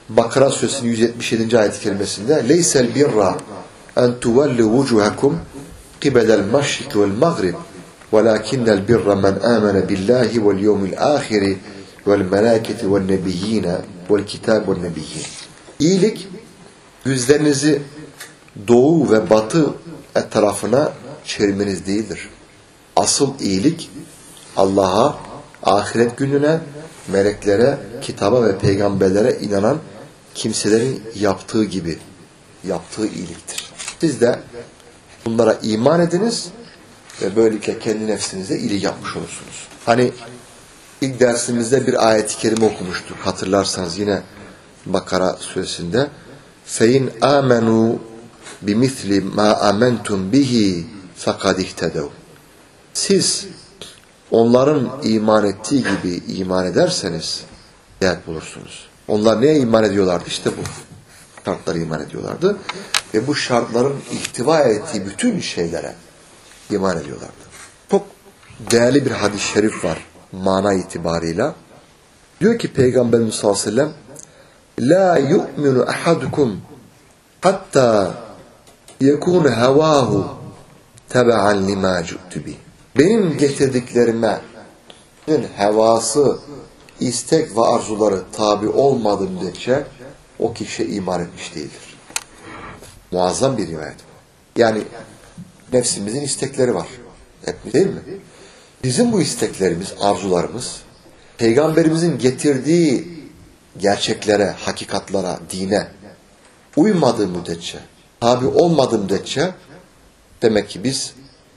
Bakara suresinin 177. ayet-i kerimesinde leysel birra en tuvellu vucuhakum qibelel meşrik vel mağrib velakinnel birra men amene billahi vel yevmil ahiri vel melâketi vel nebiyyine vel kitab vel nebiyyin. İyilik yüzlerinizi doğu ve batı tarafına çevirmeniz değildir. Asıl iyilik Allah'a, ahiret gününe, meleklere, kitaba ve peygamberlere inanan kimselerin yaptığı gibi yaptığı iyiliktir. Siz de bunlara iman ediniz ve böylelikle kendi nefsinize iyilik yapmış olursunuz. Hani ilk dersimizde bir ayet-i kerime okumuştuk. Hatırlarsanız yine Bakara suresinde فَاِنْ آمَنُوا بِمِثْلِ مَا آمَنْتُمْ بِهِ فَقَدْ اِهْتَدَوْا. Siz onların iman ettiği gibi iman ederseniz hidayet bulursunuz. Onlar neye iman ediyorlardı? İşte bu şartlara iman ediyorlardı. Ve bu şartların ihtiva ettiği bütün şeylere iman ediyorlardı. Çok değerli bir hadis-i şerif var mana itibarıyla. Diyor ki Peygamberimiz sallallahu aleyhi ve sellem la yu'minu ahadukum hatta yekun havahu tebe'an lima cu'tu bi. Benim getirdiklerimin hevası, istek ve arzuları tabi olmadığı müddetçe o kişi iman etmiş değildir. Muazzam bir rivayet bu. Yani nefsimizin istekleri var. Hep değil mi? Bizim bu isteklerimiz, arzularımız Peygamberimizin getirdiği gerçeklere, hakikatlara, dine uymadığı müddetçe, tabi olmadığı müddetçe demek ki biz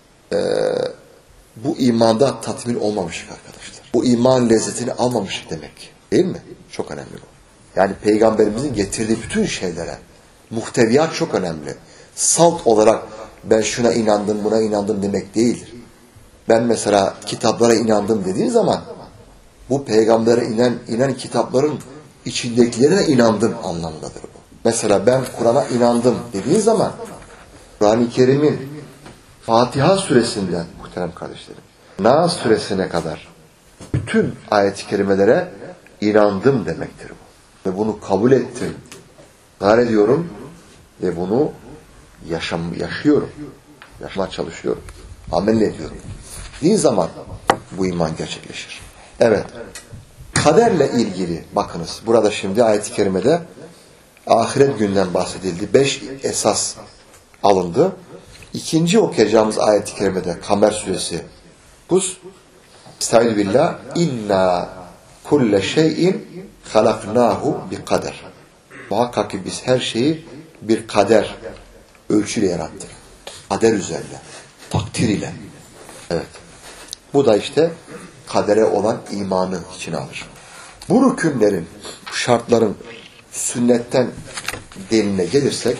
bu imanda tatmin olmamışık arkadaşlar. Bu iman lezzetini almamışık demek. Değil mi? Çok önemli bu. Yani Peygamberimizin getirdiği bütün şeylere muhteviyat çok önemli. Salt olarak ben şuna inandım, buna inandım demek değildir. Ben mesela kitaplara inandım dediğin zaman bu peygambere inen kitapların içindekilerine inandım anlamındadır bu. Mesela ben Kur'an'a inandım dediğin zaman Kur'an-ı Kerim'in Fatiha suresinden muhterem kardeşlerim Nas suresine kadar bütün ayet-i kerimelere inandım demektir bu. Ve bunu kabul ettim. Zahar ediyorum ve bunu yaşıyorum. Yaşamaya çalışıyorum. Amel ediyorum. Dediğin zaman bu iman gerçekleşir. Evet. Kaderle ilgili bakınız. Burada şimdi ayet-i kerimede ahiret günden bahsedildi. 5 esas alındı. İkinci okuyacağımız ayet-i kerimede Kamer suresi 9. Estaizu billah. İnna kulle şeyin halaknahu bi kader. Muhakkak ki biz her şeyi bir kader ölçüyle yarattık. Kader üzerine. Takdir ile. Evet. Bu da işte kadere olan imanı içine alır. Bu rükünlerin, bu şartların sünnetten deliline gelirsek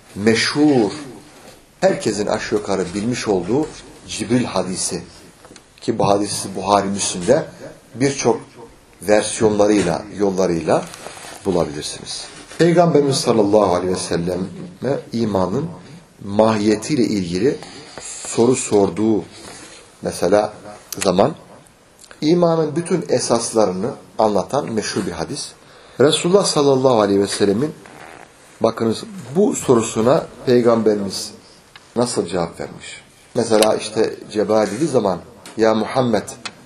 meşhur, herkesin aşağı yukarı bilmiş olduğu Cibril hadisi ki bu hadisi Buhari Müslim'de birçok versiyonlarıyla, yollarıyla bulabilirsiniz. Peygamberimiz sallallahu aleyhi ve selleme imanın mahiyetiyle ilgili soru sorduğu mesela zaman imanın bütün esaslarını anlatan meşhur bir hadis. Resulullah sallallahu aleyhi ve sellemin bakınız bu sorusuna Peygamberimiz nasıl cevap vermiş? Mesela işte Cebrail dediği zaman ya Muhammed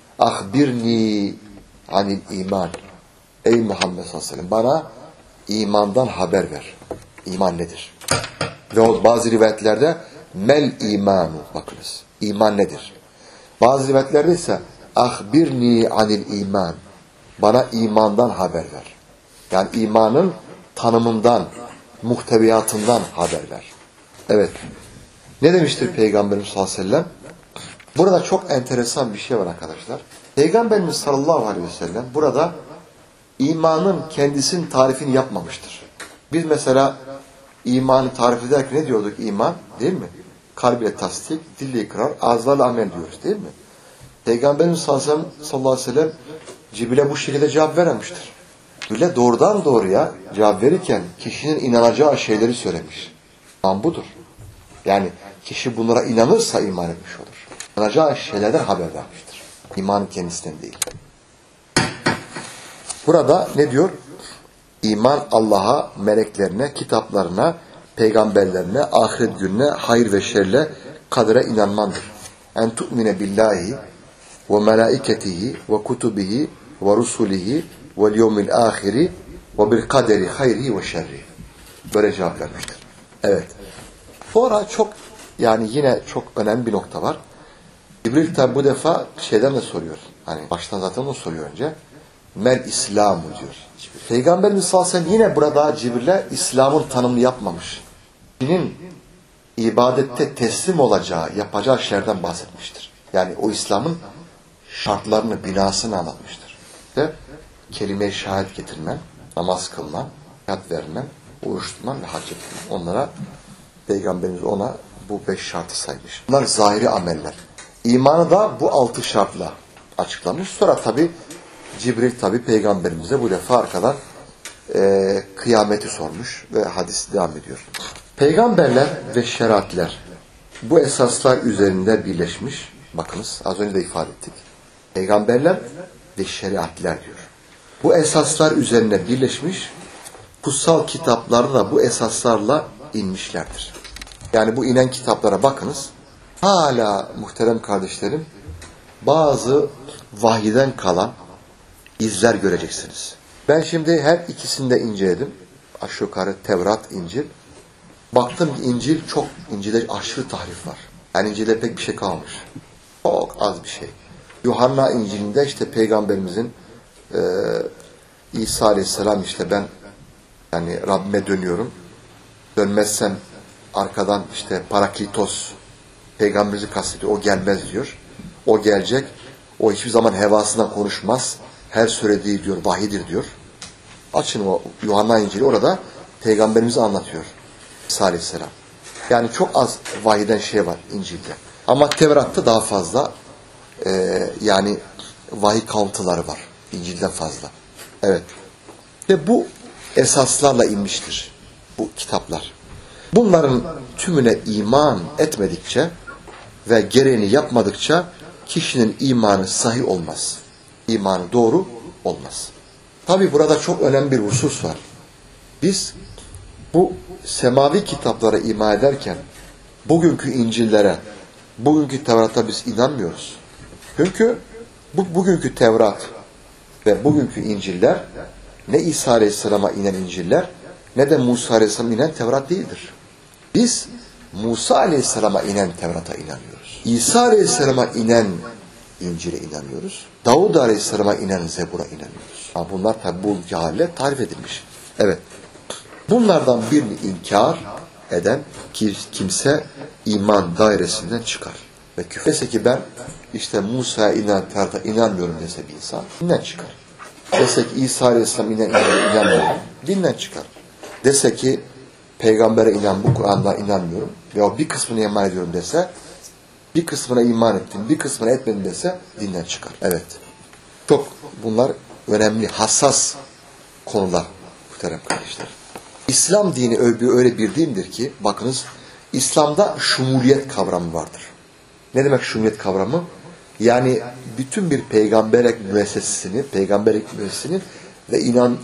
ahbirni anil iman. Ey Muhammed sallallahu aleyhi ve sellem bana imandan haber ver. İman nedir? Ve bazı rivayetlerde mel imanu bakınız. İman nedir? Bazı rivayetlerde ise ahbirni anil iman. Bana imandan haber ver. Yani imanın tanımından, muhteviyatından haber ver. Evet. Ne demiştir Peygamberimiz sallallahu aleyhi ve sellem? Burada çok enteresan bir şey var arkadaşlar. Peygamberimiz sallallahu aleyhi ve sellem burada imanın kendisinin tarifini yapmamıştır. Biz mesela imanı tarif ederken ne diyorduk iman? Değil mi? Kalbiyle tasdik, dille ikrar, ağızlarla amel diyoruz değil mi? Peygamberimiz sallallahu aleyhi ve sellem Cibril'e bu şekilde cevap vermemiştir. Böyle doğrudan doğruya cevap verirken kişinin inanacağı şeyleri söylemiş. İman budur. Yani kişi bunlara inanırsa iman etmiş olur. İnanacağı şeylerden haber vermiştir. İmanın kendisinden değil. Burada ne diyor? İman Allah'a, meleklerine, kitaplarına, peygamberlerine, ahiret gününe, hayır ve şerle, kadere inanmandır. En tu'mine billahi ve melaiketihi ve kutubihi ve rusulihi ve yevmil ahiri ve bil kaderi hayrihi ve şerri. Böyle cevap vermiştir. Evet. Sonra çok yine çok önemli bir nokta var. Cibril tabi bu defa şeyden de soruyor. Hani baştan zaten onu soruyor önce. Mel İslam'ı diyor. Peygamberimiz sallallahu aleyhi ve sellem yine burada Cibril'e İslam'ın tanımını yapmamış. Dinin ibadette teslim olacağı, yapacağı şeylerden bahsetmiştir. Yani o İslam'ın şartlarını, binasını anlatmıştır. Ve kelime-i şehadet getirmen, namaz kılman, zakat vermen, oruç tutman ve hac etmen. Onlara Peygamberimiz ona bu 5 şartı saymış. Bunlar zahiri ameller. İmanı da bu 6 şartla açıklamış. Sonra tabi Cibril Peygamberimize bu defa arkadan kıyameti sormuş ve hadis devam ediyor. Peygamberler ve şeriatler bu esaslar üzerinde birleşmiş. Bakınız az önce de ifade ettik. Peygamberler ve şeriatler diyor. Bu esaslar üzerine birleşmiş, kutsal kitaplarda da bu esaslarla inmişlerdir. Yani bu inen kitaplara bakınız. Hala muhterem kardeşlerim bazı vahiyden kalan izler göreceksiniz. Ben şimdi her ikisini de inceledim. Aşağı yukarı Tevrat, İncil. Baktım ki İncil'de aşırı tahrif var. Yani İncil'de pek bir şey kalmış. Çok az bir şey. Yuhanna İncil'inde işte Peygamberimizin İsa Aleyhisselam işte ben Rabbime dönüyorum. Dönmezsem arkadan işte Parakletos Peygamberimizi kastediyor. O gelmez diyor. O gelecek. O hiçbir zaman hevasından konuşmaz. Her söylediği diyor vahidir diyor. Açın o Yuhanna İncil'i, orada Peygamberimizi anlatıyor. İsa Aleyhisselam. Yani çok az vahiden şey var İncil'de. Ama Tevrat'ta daha fazla vahiy kalıntıları var. İncil'den fazla. Evet. Ve bu esaslarla inmiştir bu kitaplar. Bunların tümüne iman etmedikçe ve gereğini yapmadıkça kişinin imanı sahih olmaz. İmanı doğru olmaz. Tabi burada çok önemli bir husus var. Biz bu semavi kitaplara iman ederken bugünkü İncil'lere, bugünkü Tevrat'a biz inanmıyoruz. Çünkü bugünkü Tevrat ve bugünkü İncil'ler ne İsa Aleyhisselam'a inen İncil'ler ne de Musa Aleyhisselam'a inen Tevrat değildir. Biz Musa Aleyhisselam'a inen Tevrat'a inanıyoruz. İsa Aleyhisselam'a inen İncil'e inanıyoruz. Davud Aleyhisselam'a inen Zebur'a inanıyoruz. Ama bunlar tabi bu cehalle tarif edilmiş. Evet. Bunlardan birini inkar eden kimse iman dairesinden çıkar. Ve küfrese ki ben işte Musa'ya inen Tevrat'a inanmıyorum dese bir insan dinden çıkar. Dese ki İsa Aleyhisselam'a inanmıyorum dinden çıkar. Dese ki Peygamber'e bu Kur'an'la inanmıyorum veya bir kısmını iman ediyorum dese, bir kısmına iman ettim, bir kısmına etmedim dese dinden çıkar. Evet. Çok bunlar önemli, hassas konular muhterem kardeşler. İslam dini öyle bir dindir ki, bakınız İslam'da şumuliyet kavramı vardır. Ne demek şumuliyet kavramı? Yani bütün bir peygamberlik müessesesini ve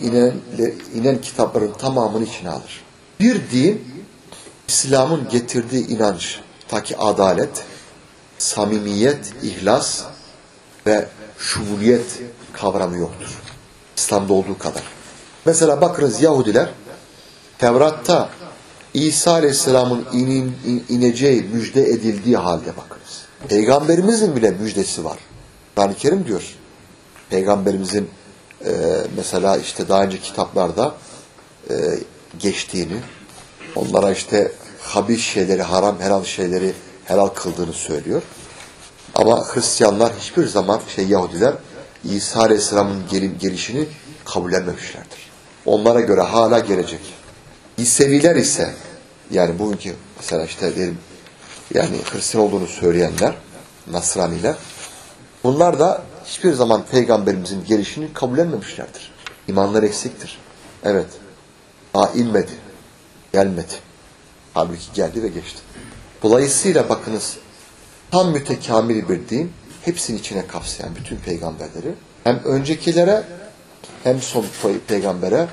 inen kitapların tamamını içine alır. Bir din, İslam'ın getirdiği inanç, ta ki adalet, samimiyet, ihlas ve şumuliyet kavramı yoktur. İslam'da olduğu kadar. Mesela bakınız Yahudiler, Tevrat'ta İsa Aleyhisselam'ın ineceği müjde edildiği halde bakınız. Peygamberimizin bile müjdesi var. Kur'an-ı Kerim diyor. Peygamberimizin mesela işte daha önce kitaplarda geçtiğini, onlara işte habis şeyleri, haram helal şeyleri helal kıldığını söylüyor. Ama Hristiyanlar hiçbir zaman Yahudiler İsa Aleyhisselam'ın gelişini kabullenmemişlerdir. Onlara göre hala gelecek. İseviler ise yani bugünkü mesela işte diyelim Hristiyan olduğunu söyleyenler, Nasraniler, bunlar da hiçbir zaman Peygamberimizin gelişini kabullenmemişlerdir. İmanları eksiktir. Evet. İnmedi. Gelmedi. Halbuki geldi ve geçti. Dolayısıyla bakınız tam mütekamil bir din hepsini içine kapsayan bütün peygamberleri hem öncekilere hem son peygambere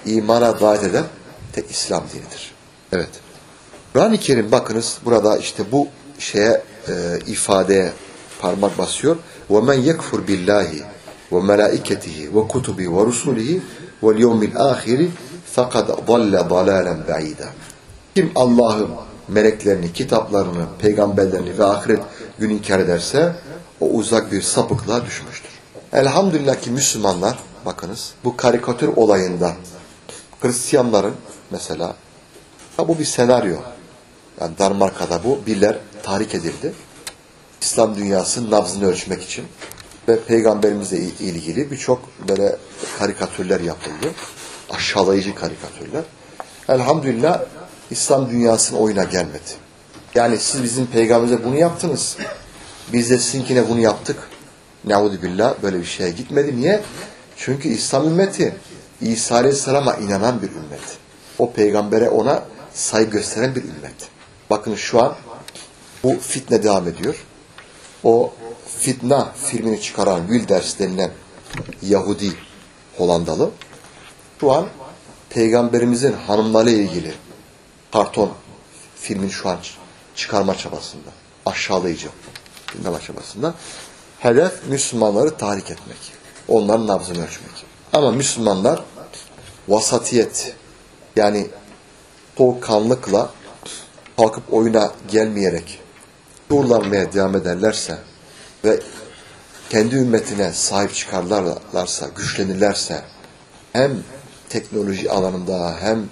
imana davet eden tek İslam dinidir. Evet. Kur'an-ı Kerim bakınız burada işte bu ifadeye parmak basıyor. وَمَنْ يَكْفُرْ بِاللّٰهِ وَمَلَائِكَتِهِ وَكُتُبِهِ وَرُسُولِهِ وَالْيَوْمِ الْآخِرِ فَقَدْ ضَلَّ ضَلَالًا بَعِيدًا. Kim Allah'ın meleklerini, kitaplarını, peygamberlerini ve ahiret günü inkar ederse o uzak bir sapıklığa düşmüştür. Elhamdülillah ki Müslümanlar bakınız bu karikatür olayında Hristiyanların mesela bu bir senaryo. Yani Danimarka'da bu birler tahrik edildi. İslam dünyasının nabzını ölçmek için ve peygamberimizle ilgili birçok böyle karikatürler yapıldı. Aşağılayıcı karikatürler. Elhamdülillah İslam dünyasının oyuna gelmedi. Yani siz bizim peygamberimize bunu yaptınız. Biz de sizinkine bunu yaptık. Ne'udubillah böyle bir şeye gitmedi. Niye? Çünkü İslam ümmeti İsa Aleyhisselam'a inanan bir ümmet. O peygambere ona saygı gösteren bir ümmet. Bakın şu an bu fitne devam ediyor. O Fitna filmini çıkaran Wilders denilen Yahudi Hollandalı şu an peygamberimizin hanımlarıyla ilgili karton filmin şu an çıkarma çabasında. Aşağılayıcı dinleme çabasında. Hedef Müslümanları tahrik etmek. Onların nabzını ölçmek. Ama Müslümanlar vasatiyet yani soğukkanlıkla kalkıp oyuna gelmeyerek doğrulanmaya devam ederlerse ve kendi ümmetine sahip çıkarlarlarsa, güçlenirlerse hem teknoloji alanında hem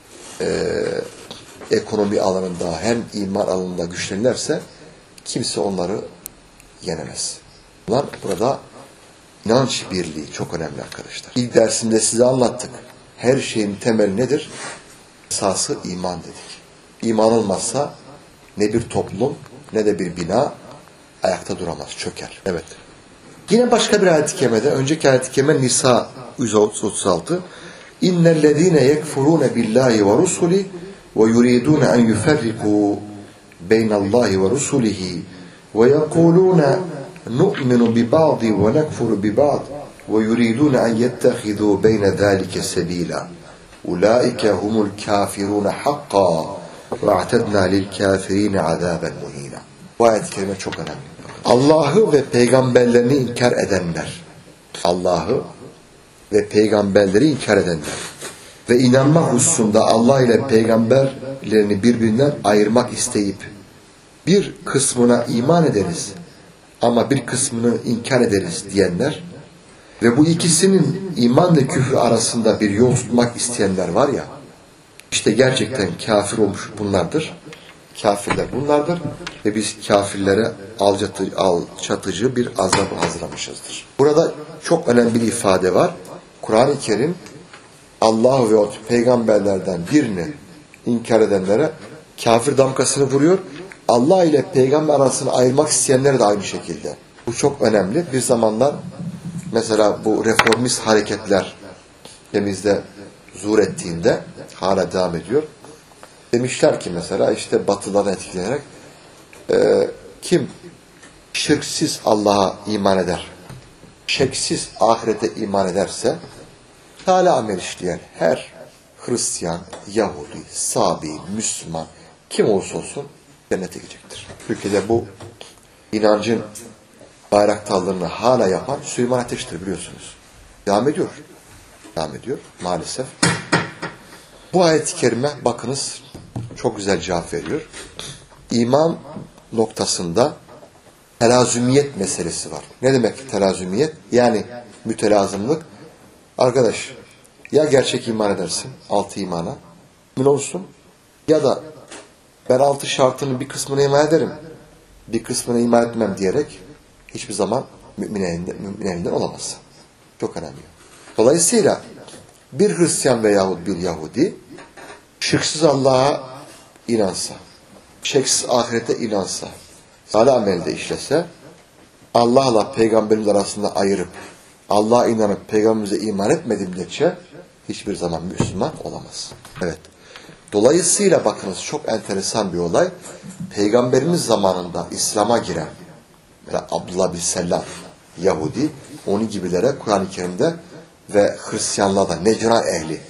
ekonomi alanında hem iman alanında güçlenirlerse kimse onları yenemez. Bunlar burada inanç birliği çok önemli arkadaşlar. İlk dersimde size anlattık. Her şeyin temeli nedir? Esası iman dedik. İman olmazsa ne bir toplum ne de bir bina ayakta duramaz, çöker. Evet. Yine başka bir ayet-i kerimede, önceki ayet-i kerime Nisa 136. İnnellezîne yekfurûne billâhi ve rusulî ve yuridûne en yuferrikû beynallâhi ve rusulihi ve yekûlûne nu'minu bi ba'di ve nekfuru bi ba'd ve yuridûne en yettehidû beyne zâlike sebîlâ. Ulaike humul kâfirûne hakkâ ve a'tednâ lil kâfirîne azâben muhînâ. Bu ayet-i kerime çok önemli. Allah'ı ve peygamberlerini inkar edenler, Allah'ı ve peygamberleri inkar edenler ve inanma hususunda Allah ile peygamberlerini birbirinden ayırmak isteyip bir kısmına iman ederiz ama bir kısmını inkar ederiz diyenler ve bu ikisinin iman ve küfür arasında bir yol tutmak isteyenler var ya, işte gerçekten kafir olmuş bunlardır. Kafirler bunlardır ve biz kafirlere alçatıcı bir azap hazırlamışızdır. Burada çok önemli bir ifade var. Kur'an-ı Kerim Allah ve o peygamberlerden birini inkar edenlere kafir damgasını vuruyor. Allah ile peygamber arasını ayırmak isteyenlere de aynı şekilde. Bu çok önemli. Bir zamanlar mesela bu reformist hareketler ülkemizde zuhur ettiğinde hala devam ediyor. Demişler ki mesela işte batıdan etkilenerek kim şirksiz Allah'a iman eder, şeksiz ahirete iman ederse salih amel işleyen her Hristiyan, Yahudi, Sabi, Müslüman kim olursa olsun cennete girecektir. Türkiye'de bu inancın bayraktarlığını hala yapan Süleyman Ateş'tir biliyorsunuz. Devam ediyor. Devam ediyor maalesef. Bu ayet-i kerime bakınız çok güzel cevap veriyor. İman noktasında terazümiyet meselesi var. Ne demek terazümiyet? Yani mütelazımlık. Arkadaş ya gerçek iman edersin, 6 imana mümin olursun ya da ben 6 şartının bir kısmına iman ederim, bir kısmına iman etmem diyerek hiçbir zaman mümin elinden olamazsın. Çok önemli. Dolayısıyla bir Hristiyan veya bir Yahudi şirksiz Allah'a inansa, şeksiz ahirete inansa, salih amelde işlese, Allah'la peygamberimiz arasında ayırıp, Allah'a inanıp peygamberimize iman etmediğince hiçbir zaman Müslüman olamaz. Evet. Dolayısıyla bakınız çok enteresan bir olay. Peygamberimiz zamanında İslam'a giren Abdullah bin Selam Yahudi, onun gibilere Kur'an-ı Kerim'de ve Hristiyanlığa da Necran ehli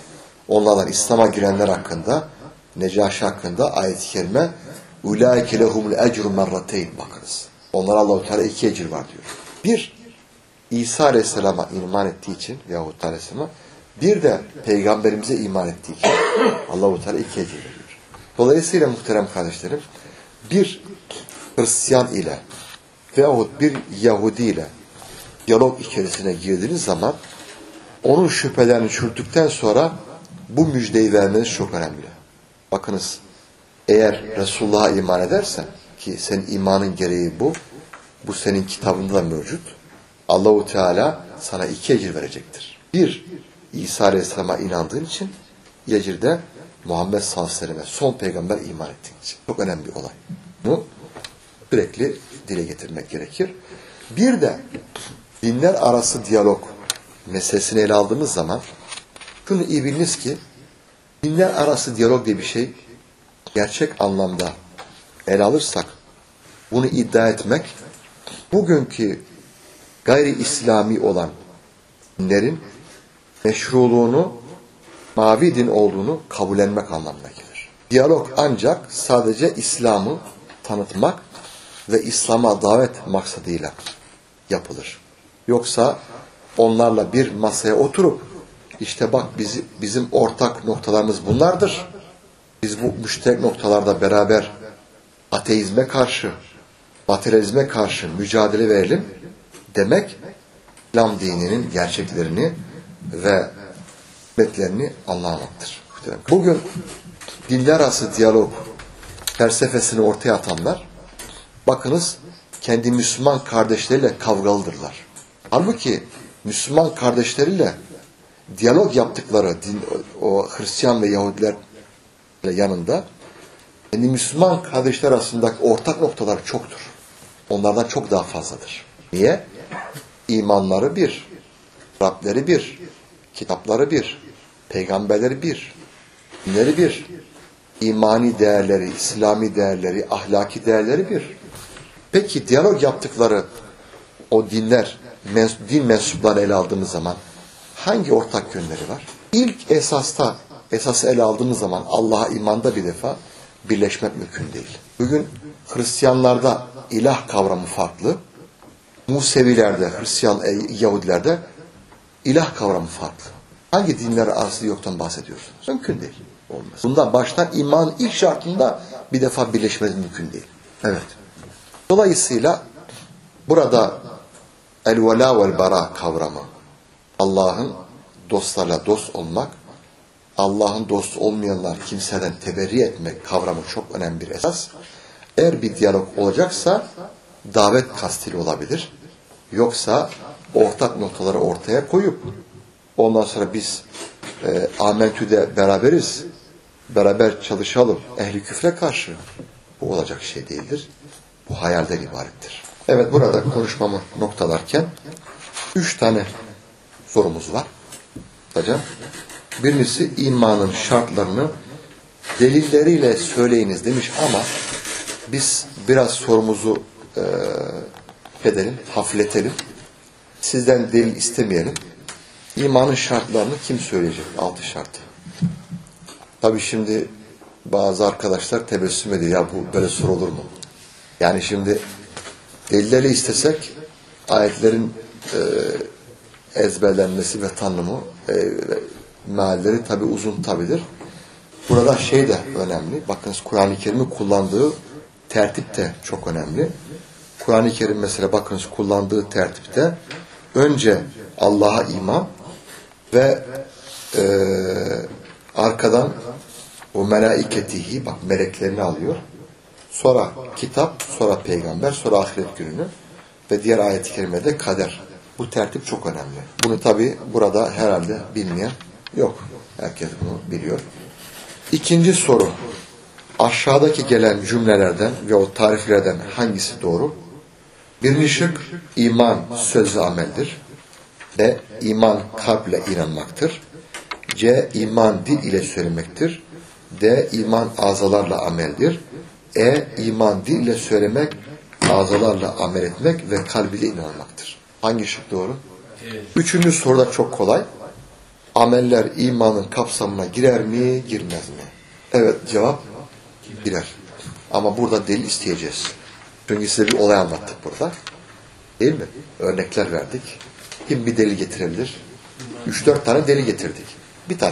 onlardan İslam'a girenler hakkında, Necaşi hakkında ayet-i kerime "Ulaike lehumul ecru merrateyn" bakınız. Onlara Allah-u Teala 2 ecir var diyor. Bir, İsa Aleyhisselam'a iman ettiği için yahut Aleyhisselam'a, bir de Peygamberimize iman ettiği için Allah-u Teala 2 ecir veriyor. Dolayısıyla muhterem kardeşlerim, bir Hristiyan ile veyahut bir Yahudi ile diyalog içerisine girdiğiniz zaman onun şüphelerini çürüttükten sonra bu müjdeyi vermeniz çok önemli. Bakınız, eğer Resulullah'a iman edersen, ki senin imanın gereği bu senin kitabında da mevcut, Allah-u Teala sana 2 ecir verecektir. Bir, İsa Aleyhisselam'a inandığın için, ecir de Muhammed sallallahu aleyhi ve selleme, son peygamber iman ettiğin için. Çok önemli bir olay. Bunu sürekli dile getirmek gerekir. Bir de dinler arası diyalog meselesini ele aldığımız zaman şunu iyi biliniz ki dinler arası diyalog diye bir şey gerçek anlamda ele alırsak bunu iddia etmek bugünkü gayri İslami olan dinlerin meşruluğunu, mavi din olduğunu kabullenmek anlamına gelir. Diyalog ancak sadece İslam'ı tanıtmak ve İslam'a davet maksadıyla yapılır. Yoksa onlarla bir masaya oturup işte bak bizim ortak noktalarımız bunlardır. Biz bu müşterek noktalarda beraber ateizme karşı, materyalizme karşı mücadele verelim demek, İslam dininin gerçeklerini ve hikmetlerini anlamaktır. Bugün dinler arası diyalog felsefesini ortaya atanlar, bakınız, kendi Müslüman kardeşleriyle kavgalıdırlar. Halbuki Müslüman kardeşleriyle diyalog yaptıkları o Hristiyan ve Yahudiler yanında kendi Müslüman kardeşler arasındaki ortak noktalar çoktur. Onlardan çok daha fazladır. Niye? İmanları bir, Rableri bir, kitapları bir, peygamberleri bir, dinleri bir, imani değerleri, İslami değerleri, ahlaki değerleri bir. Peki diyalog yaptıkları o dinler, din mensuplarını ele aldığımız zaman hangi ortak yönleri var? İlk esası ele aldığımız zaman Allah'a imanda bir defa birleşmek mümkün değil. Bugün Hristiyanlarda ilah kavramı farklı. Musevilerde, Hristiyan Yahudilerde ilah kavramı farklı. Hangi dinler arası yoktan bahsediyorsunuz? Mümkün değil. Olmaz. Bundan baştan imanın ilk şartında bir defa birleşmeniz mümkün değil. Evet. Dolayısıyla burada el-vela vel-bara kavramı, Allah'ın dostlarla dost olmak, Allah'ın dostu olmayanlar kimseden teberri etmek kavramı çok önemli bir esas. Eğer bir diyalog olacaksa davet kastıyla olabilir. Yoksa ortak noktaları ortaya koyup ondan sonra biz Amentü'de beraberiz, beraber çalışalım ehli küfre karşı, bu olacak şey değildir. Bu hayalden ibarettir. Evet, burada konuşmamı noktalarken 3 tane sorumuz var. Birincisi, imanın şartlarını delilleriyle söyleyiniz demiş ama biz biraz sorumuzu hafifletelim. Sizden delil istemeyelim. İmanın şartlarını kim söyleyecek? 6 şartı. Tabii şimdi bazı arkadaşlar tebessüm ediyor. Ya bu böyle soru olur mu? Yani şimdi delilleri istesek ayetlerin ezberlenmesi ve tanımı mealleri tabii uzun tutabilir. Burada şey de önemli. Bakınız, Kur'an-ı Kerim'in kullandığı tertip de çok önemli. Kur'an-ı Kerim mesela bakınız kullandığı tertipte önce Allah'a iman ve arkadan o melaiketihi, bak meleklerini alıyor. Sonra kitap, sonra peygamber, sonra ahiret gününü ve diğer ayet-i kerimede kader. Bu tertip çok önemli. Bunu tabi burada herhalde bilmeyen yok. Herkes bunu biliyor. İkinci soru. Aşağıdaki gelen cümlelerden ve o tariflerden hangisi doğru? Birinci şık, iman söz ve ameldir. B. İman kalple inanmaktır. C. İman dil ile söylemektir. D. İman azalarla ameldir. E. İman dil ile söylemek, azalarla amel etmek ve kalbiyle inanmaktır. Hangi şık doğru? Evet. Üçüncü soruda çok kolay. ameller imanın kapsamına girer mi, girmez mi? Evet, cevap girer. Ama burada delil isteyeceğiz. Çünkü size bir olay anlattık burada. Değil mi? Örnekler verdik. Kim bir delil getirebilir? 3-4 tane delil getirdik. Bir tane.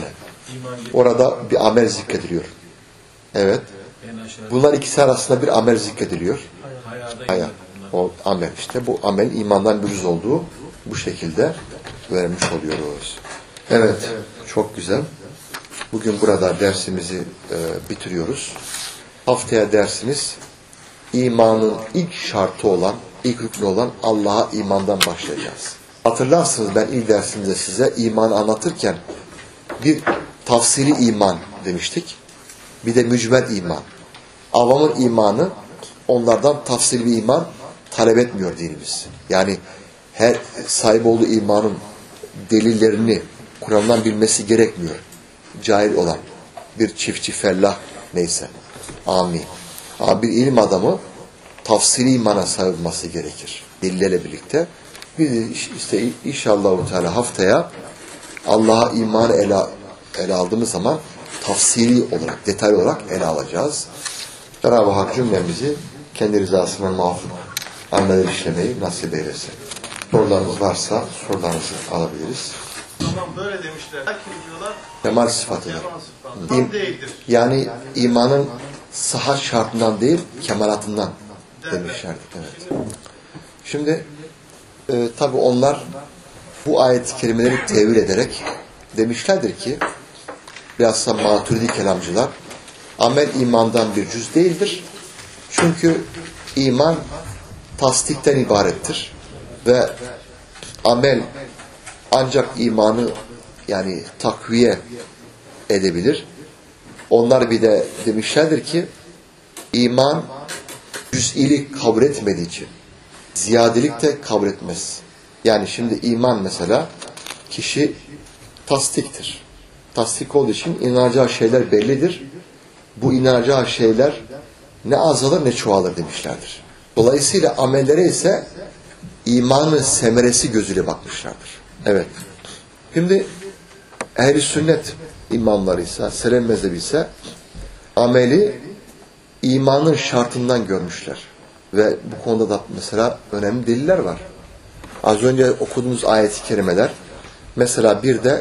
Orada bir amel zikrediliyor. Evet. Bunlar ikisi arasında bir amel zikrediliyor. Hayat. O amel işte. Bu amel imandan bir cüz olduğu bu şekilde vermiş oluyoruz. Evet. Çok güzel. Bugün burada dersimizi bitiriyoruz. Haftaya dersimiz imanın ilk şartı olan, ilk rüknü olan Allah'a imandan başlayacağız. Hatırlarsınız ben ilk dersimde size imanı anlatırken bir tafsili iman demiştik. Bir de mücmel iman. Avamın imanı onlardan tafsili bir iman talep etmiyor dinimiz. Yani her sahip olduğu imanın delillerini Kur'an'dan bilmesi gerekmiyor. Cahil olan bir çiftçi, fellah neyse. Amin. Ama bir ilim adamı tafsili imana sahip gerekir. Delillerle birlikte. Biz işte inşallah Teala haftaya Allah'a imanı ele aldığımız zaman tafsili olarak, detaylı olarak ele alacağız. Cenab-ı Hak cümlemizi kendi rızasına muvafık ameller işlemeyi nasip eylesin. Sorularınız varsa sorularınızı alabiliriz. Tamam böyle demişler. Kim diyorlar? Kemal sıfatıdır. Tam değildir. Yani imanın sıhhat şartından değil, kemalatından demişlerdi. Evet. Şimdi tabi onlar bu ayet-i kerimeleri tevil ederek demişlerdir ki bilhassa Maturidi kelamcılar amel imandan bir cüz değildir. Çünkü iman tasdikten ibarettir. Ve amel ancak imanı yani takviye edebilir. Onlar bir de demişlerdir ki iman cüz'ilik kabul etmediği için ziyadelik de kabul etmez. Yani şimdi iman mesela kişi tasdiktir. Tasdik olduğu için inanacağı şeyler bellidir. Bu inanacağı şeyler ne azalır ne çoğalır demişlerdir. Dolayısıyla amellere ise imanın semeresi gözüyle bakmışlardır. Evet. Şimdi ehl-i sünnet imamları ise, Selef mezhebi ise ameli imanın şartından görmüşler. Ve bu konuda da mesela önemli deliller var. Az önce okuduğumuz ayet-i kerimeler mesela bir de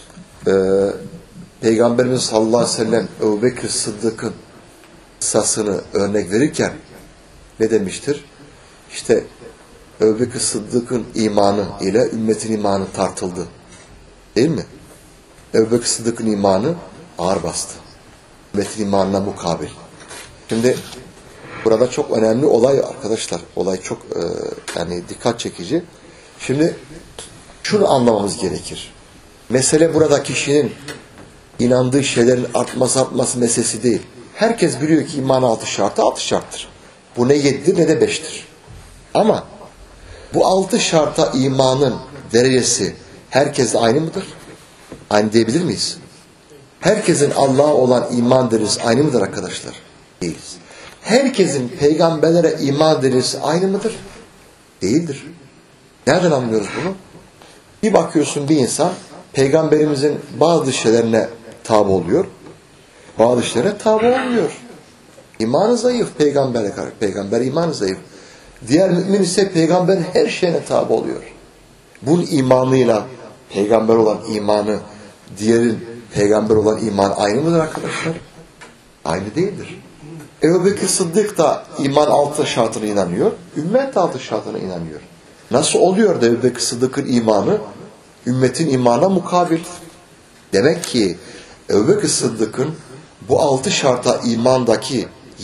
Peygamberimiz sallallahu aleyhi ve sellem Ebu Bekir Sıddık'ın kıssasını örnek verirken ne demiştir? İşte Ebu Bekir Sıddık'ın imanı ile ümmetin imanı tartıldı. Değil mi? Ebu Bekir Sıddık'ın imanı ağır bastı. Ümmetin imanına mukabil. Şimdi burada çok önemli olay arkadaşlar. Olay çok yani dikkat çekici. Şimdi şunu anlamamız gerekir. Mesele burada kişinin inandığı şeylerin artması meselesi değil. Herkes biliyor ki iman 6 şarttır. Bu ne 7'dir ne de 5'tir. Ama bu 6 şarta imanın derecesi herkesle aynı mıdır? Aynı diyebilir miyiz? Herkesin Allah'a olan iman derecesi aynı mıdır arkadaşlar? Değiliz. Herkesin peygamberlere iman derecesi aynı mıdır? Değildir. Nereden anlıyoruz bunu? Bir bakıyorsun bir insan peygamberimizin bazı şeylerine tabi oluyor. Bazı şeylere tabi olmuyor. İmanı zayıf peygamber imanı zayıf. Diğer mümin ise peygamberin her şeyine tabi oluyor. Bunun imanıyla peygamber olan imanı, diğerin peygamber olan iman aynı mıdır arkadaşlar? Aynı değildir. Ebu Bekir Sıddık da iman 6 şartına inanıyor. Ümmet 6 şartına inanıyor. Nasıl oluyor da Ebu Bekir Sıddık'ın imanı ümmetin imana mukabil? Demek ki Ebu Bekir Sıddık'ın bu 6 şarta imandaki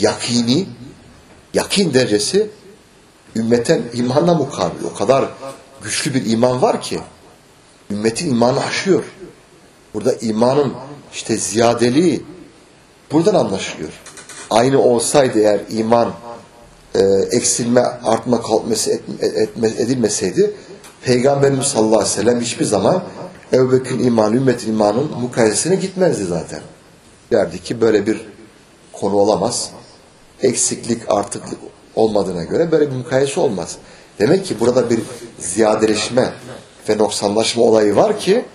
yakin derecesi ümmetin imanına mukabil. O kadar güçlü bir iman var ki ümmetin imanı aşıyor. Burada imanın işte ziyadeliği buradan anlaşılıyor. Aynı olsaydı eğer iman eksilme, artma, kalkması edilmeseydi Peygamberimiz sallallahu aleyhi ve sellem hiçbir zaman Ebu Bekir'in imanı, ümmetin imanının mukayesesine gitmezdi zaten. Derdi ki böyle bir konu olamaz. Eksiklik, artıklık olmadığına göre böyle bir mukayese olmaz. Demek ki burada bir ziyadeleşme ve noksanlaşma olayı var ki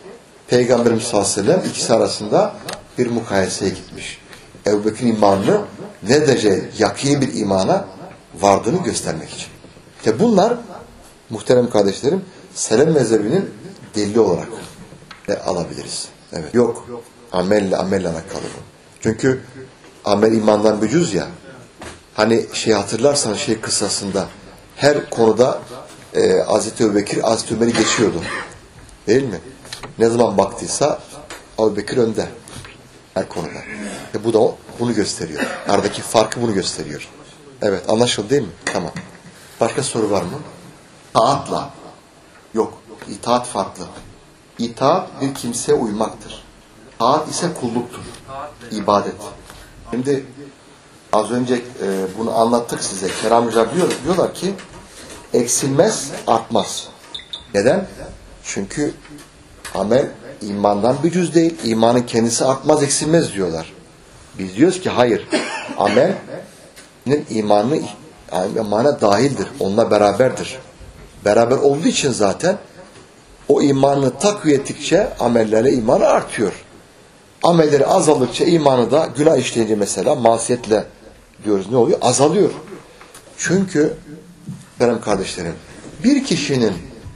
Peygamberimiz sallallahu aleyhi ve sellem ikisi arasında bir mukayeseye gitmiş. Ebu Bekir'in imanını ne derece yakîni bir imana vardığını göstermek için. İşte bunlar muhterem kardeşlerim Selef mezhebinin delili olarak alabiliriz. Evet. Yok. Amelle alakalı bu. Çünkü amel imandan bir cüz ya. Hani hatırlarsanız kıssasında her konuda Hazreti Ebubekir Hazreti Ömer'i geçiyordu. Değil mi? Ne zaman baktıysa Ebubekir önde. Her konuda. Bu da bunu gösteriyor. Aradaki farkı bunu gösteriyor. Evet, anlaşıldı değil mi? Tamam. Başka soru var mı? İtaatla. Yok. İtaat farklı. İtaat bir kimseye uymaktır. Taat ise kulluktur. İbadet. Şimdi az önce bunu anlattık size. Kerem Hocam diyorlar ki eksilmez, artmaz. Neden? Çünkü amel imandan bir cüz değil. İmanın kendisi artmaz, eksilmez diyorlar. Biz diyoruz ki hayır. Amelin imana dahildir. Onunla beraberdir. Beraber olduğu için zaten o imanını takviye ettikçe amellerle imanı artıyor. Amelleri azaldıkça imanı da günah işleyince mesela masiyetle diyoruz ne oluyor? Azalıyor. Çünkü benim kardeşlerim bir kişinin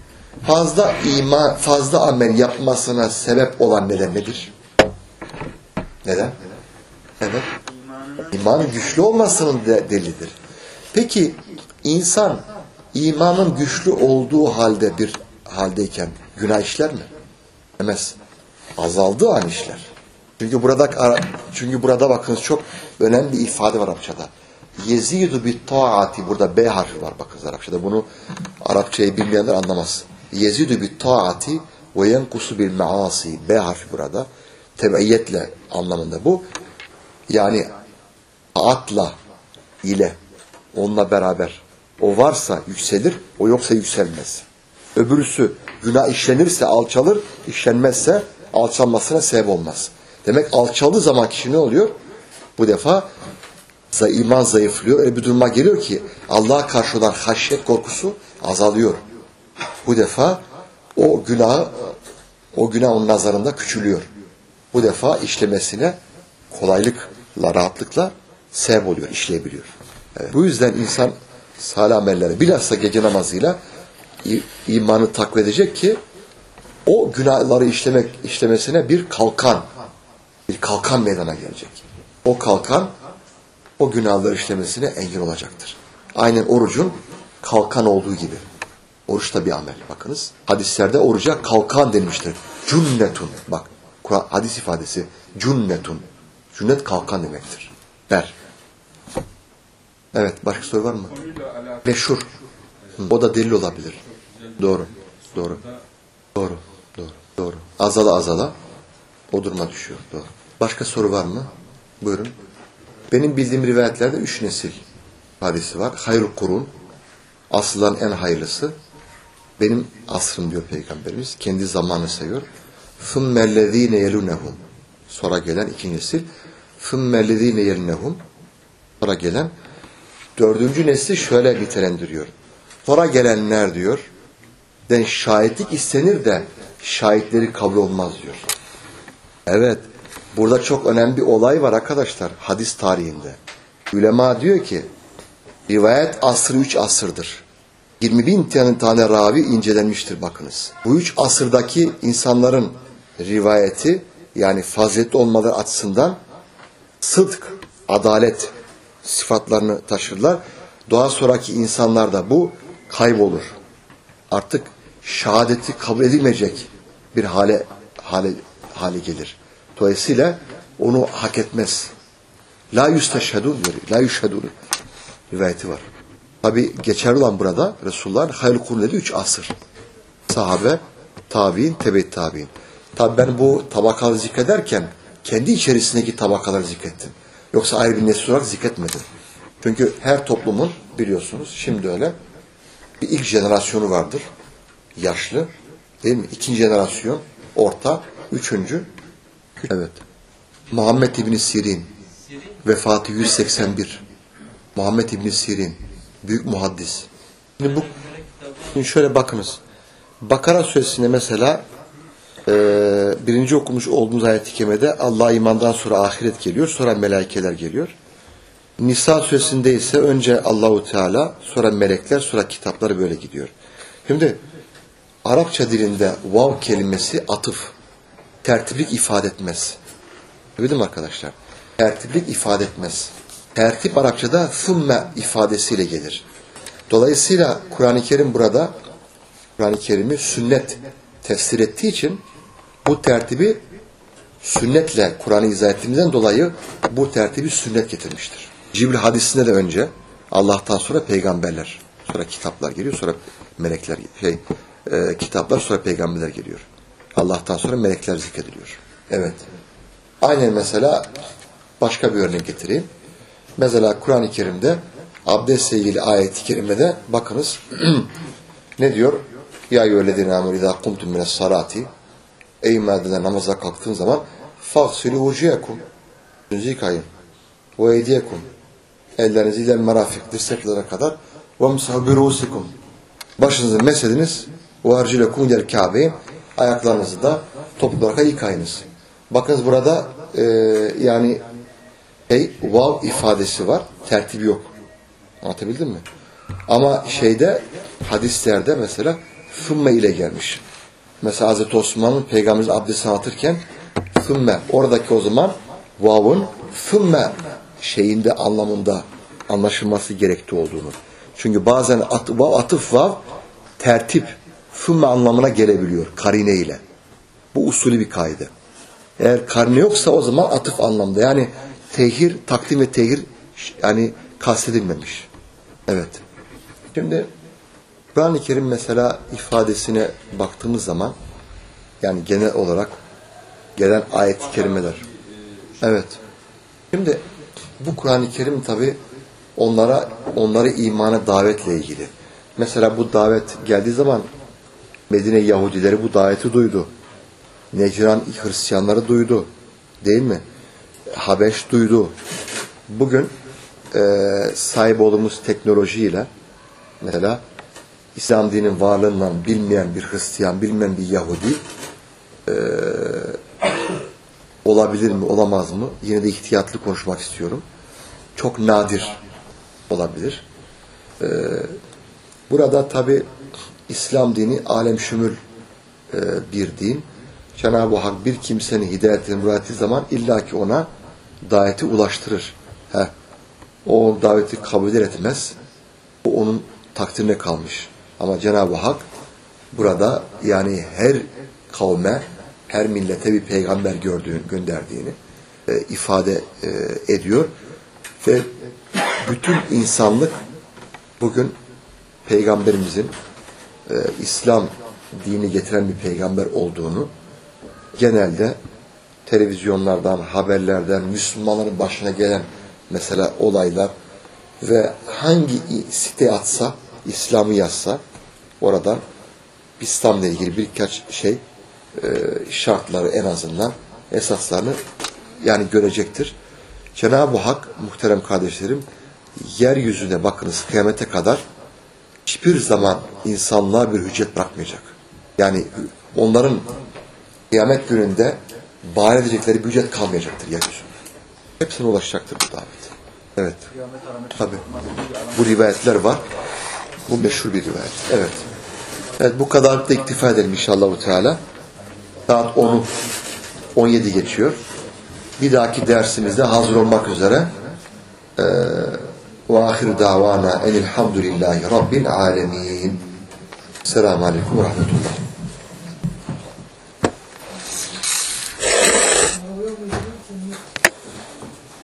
fazla amel yapmasına sebep olan nedir? Neden? Evet. İmanın güçlü olmasının delilidir. Peki insan imanın güçlü olduğu haldeyken günah işler mi? Demez. Azaldığı an işler. Çünkü burada bakınız çok önemli bir ifade var Arapçada. Yezidu bit taati, burada B harfi var bakınız Arapçada. Bunu Arapçayı bilmeyenler anlamaz. Yezidu bit taati ve yenkusu bil maasi. B harfi burada. Tebaiyetle anlamında bu. Yani taatla ile onunla beraber o varsa yükselir, o yoksa yükselmez. Öbürüsü günah işlenirse alçalır, işlenmezse alçalmasına sebep olmaz. Demek alçaldığı zaman kişi ne oluyor? Bu defa iman zayıflıyor. Öyle bir duruma geliyor ki Allah'a karşı olan haşyet korkusu azalıyor. Bu defa o günah onun nazarında küçülüyor. Bu defa işlemesine kolaylıkla, rahatlıkla sebep oluyor, işleyebiliyor. Evet. Bu yüzden insan salih amelleri bilhassa gece namazıyla imanı takviye edecek ki o günahları işlemesine bir kalkan meydana gelecek. O kalkan o günahları işlemesine engel olacaktır. Aynen orucun kalkan olduğu gibi. Oruç da bir amel. Bakınız. Hadislerde oruca kalkan denmiştir. Cünnetun. Bak. Hadis ifadesi. Cünnetun. Cünnet kalkan demektir. Evet. Başka soru var mı? Meşhur. O da delil olabilir. Doğru. Azala o duruma düşüyor. Doğru. Başka soru var mı? Buyurun. Benim bildiğim rivayetlerde 3 nesil hadisi var. Hayrul kurun. Asılların en hayırlısı. Benim asrım diyor Peygamberimiz. Kendi zamanını sayıyor. Fümmellezîne yelûnehum. Sonra gelen 2 nesil. Fümmellezîne yelûnehum. Sonra gelen 4. nesli şöyle nitelendiriyor. Sonra gelenler diyor. Şahitlik istenir de şahitleri kabul olmaz diyor. Evet. Burada çok önemli bir olay var arkadaşlar. Hadis tarihinde. Ulema diyor ki rivayet asrı 3 asırdır. 20.000 tane ravi incelenmiştir bakınız. Bu 3 asırdaki insanların rivayeti yani faziletli olmaları açısından sıdk, adalet sıfatlarını taşırlar. Daha sonraki insanlarda bu kaybolur. Artık şehadeti kabul edilmeyecek bir hale gelir. Dolayısıyla onu hak etmez. La yusteşhedun diyor. La yushhedun rivayeti var. Tabi geçerli olan burada Resulullah'ın hayırlı kurun dediği 3 asır. Sahabe, tabi'in, tebe-i tabi'in. Tabi ben bu tabakaları zikrederken kendi içerisindeki tabakaları zikrettim. Yoksa ayrı bir nesil olarak zikretmedim. Çünkü her toplumun biliyorsunuz şimdi öyle bir ilk jenerasyonu vardır. Yaşlı. Değil mi? 2. jenerasyon. Orta. 3. Evet. Muhammed İbn Sirin. Vefatı 181. Muhammed İbn Sirin. Büyük muhaddis. Şimdi şöyle bakınız. Bakara suresinde mesela birinci okumuş olduğumuz ayet-i kerimede Allah'a imandan sonra ahiret geliyor, sonra melaikeler geliyor. Nisa suresinde ise önce Allahu Teala, sonra melekler, sonra kitaplar böyle gidiyor. Şimdi Arapça dilinde vav kelimesi atıf, tertiplik ifade etmez. Bildin mi arkadaşlar? Tertiplik ifade etmez. Tertip Arapçada thumme ifadesiyle gelir. Dolayısıyla Kur'an-ı Kerim burada, Kur'an-ı Kerim'i sünnet tefsir ettiği için bu tertibi sünnetle Kur'an'ı izah ettiğimizden dolayı bu tertibi sünnet getirmiştir. Cibril hadisinde de önce Allah'tan sonra peygamberler, sonra kitaplar geliyor, sonra melekler, kitaplar, sonra peygamberler geliyor. Allah'tan sonra melekler zikrediliyor. Evet. Aynen mesela başka bir örnek getireyim. Mesela Kur'an-ı Kerim'de abdestle ilgili ayet-i kerimede bakınız ne diyor? Ya eyyühellezine amenu izâ kumtum mine's-salâti, ey iman namaza kalktığın zaman fagsilû vucuhakum, yüzünüzü yıkayın, ve eydiyekum, ellerinizi ilel merafik, dirseklere kadar, ve msahû birûsikum, başınızı mesediniz, ve arcilekum ilel kâbeyn, ayaklarınızı da topuklara yıkayınız. Bakınız burada yani vav ifadesi var, tertibi yok. Anlatabildim mi? Ama hadislerde mesela thumme ile gelmiş. Mesela Hazreti Osman'ın Peygamberimiz abdest alırken thumme, oradaki o zaman vav'un thumme anlamında anlaşılması gerektiği olduğunu. Çünkü bazen atıf vav tertip thumme anlamına gelebiliyor karine ile. Bu usulü bir kaide. Eğer karine yoksa o zaman atıf anlamda. Yani tehir, takdim ve tehir yani kastedilmemiş. Evet. Şimdi Kur'an-ı Kerim mesela ifadesine baktığımız zaman yani genel olarak gelen ayet-i kerimeler. Evet. Şimdi bu Kur'an-ı Kerim tabi onları imana davetle ilgili. Mesela bu davet geldiği zaman Medine Yahudileri bu daveti duydu. Necran Hristiyanları duydu. Değil mi? Habeş duydu. Bugün sahip olduğumuz teknolojiyle mesela İslam dininin varlığından bilmeyen bir Hristiyan, bilmeyen bir Yahudi olabilir mi, olamaz mı? Yine de ihtiyatlı konuşmak istiyorum. Çok nadir olabilir. Burada tabi İslam dini alemşümül bir din. Cenab-ı Hak bir kimsenin hidayetini müraettiği zaman illaki ona daveti ulaştırır. O daveti kabul etmez. O onun takdirine kalmış. Ama Cenab-ı Hak burada yani her kavme, her millete bir peygamber gönderdiğini ifade ediyor. Ve bütün insanlık bugün peygamberimizin İslam dini getiren bir peygamber olduğunu genelde televizyonlardan, haberlerden, Müslümanların başına gelen mesela olaylar ve hangi site atsa, İslam'ı yazsa oradan İslam'la ilgili birkaç şartları en azından esaslarını yani görecektir. Cenab-ı Hak muhterem kardeşlerim yeryüzüne bakınız kıyamete kadar hiçbir zaman insanlığa bir hüccet bırakmayacak. Yani onların kıyamet gününde bahane edecekleri bir hüccet kalmayacaktır yeryüzünde. Hepsine ulaşacaktır bu davet. Evet. Tabii. Bu rivayetler var. Bu meşhur bir rivayet. Evet. Evet, bu kadarlıkla iktifa edelim inşallah Teala. Saat 10'u 17 geçiyor. Bir dahaki dersimizde hazır olmak üzere ve ahir davana enilhamdülillahi rabbil alemin. Selamun aleyküm ve rahmetullah.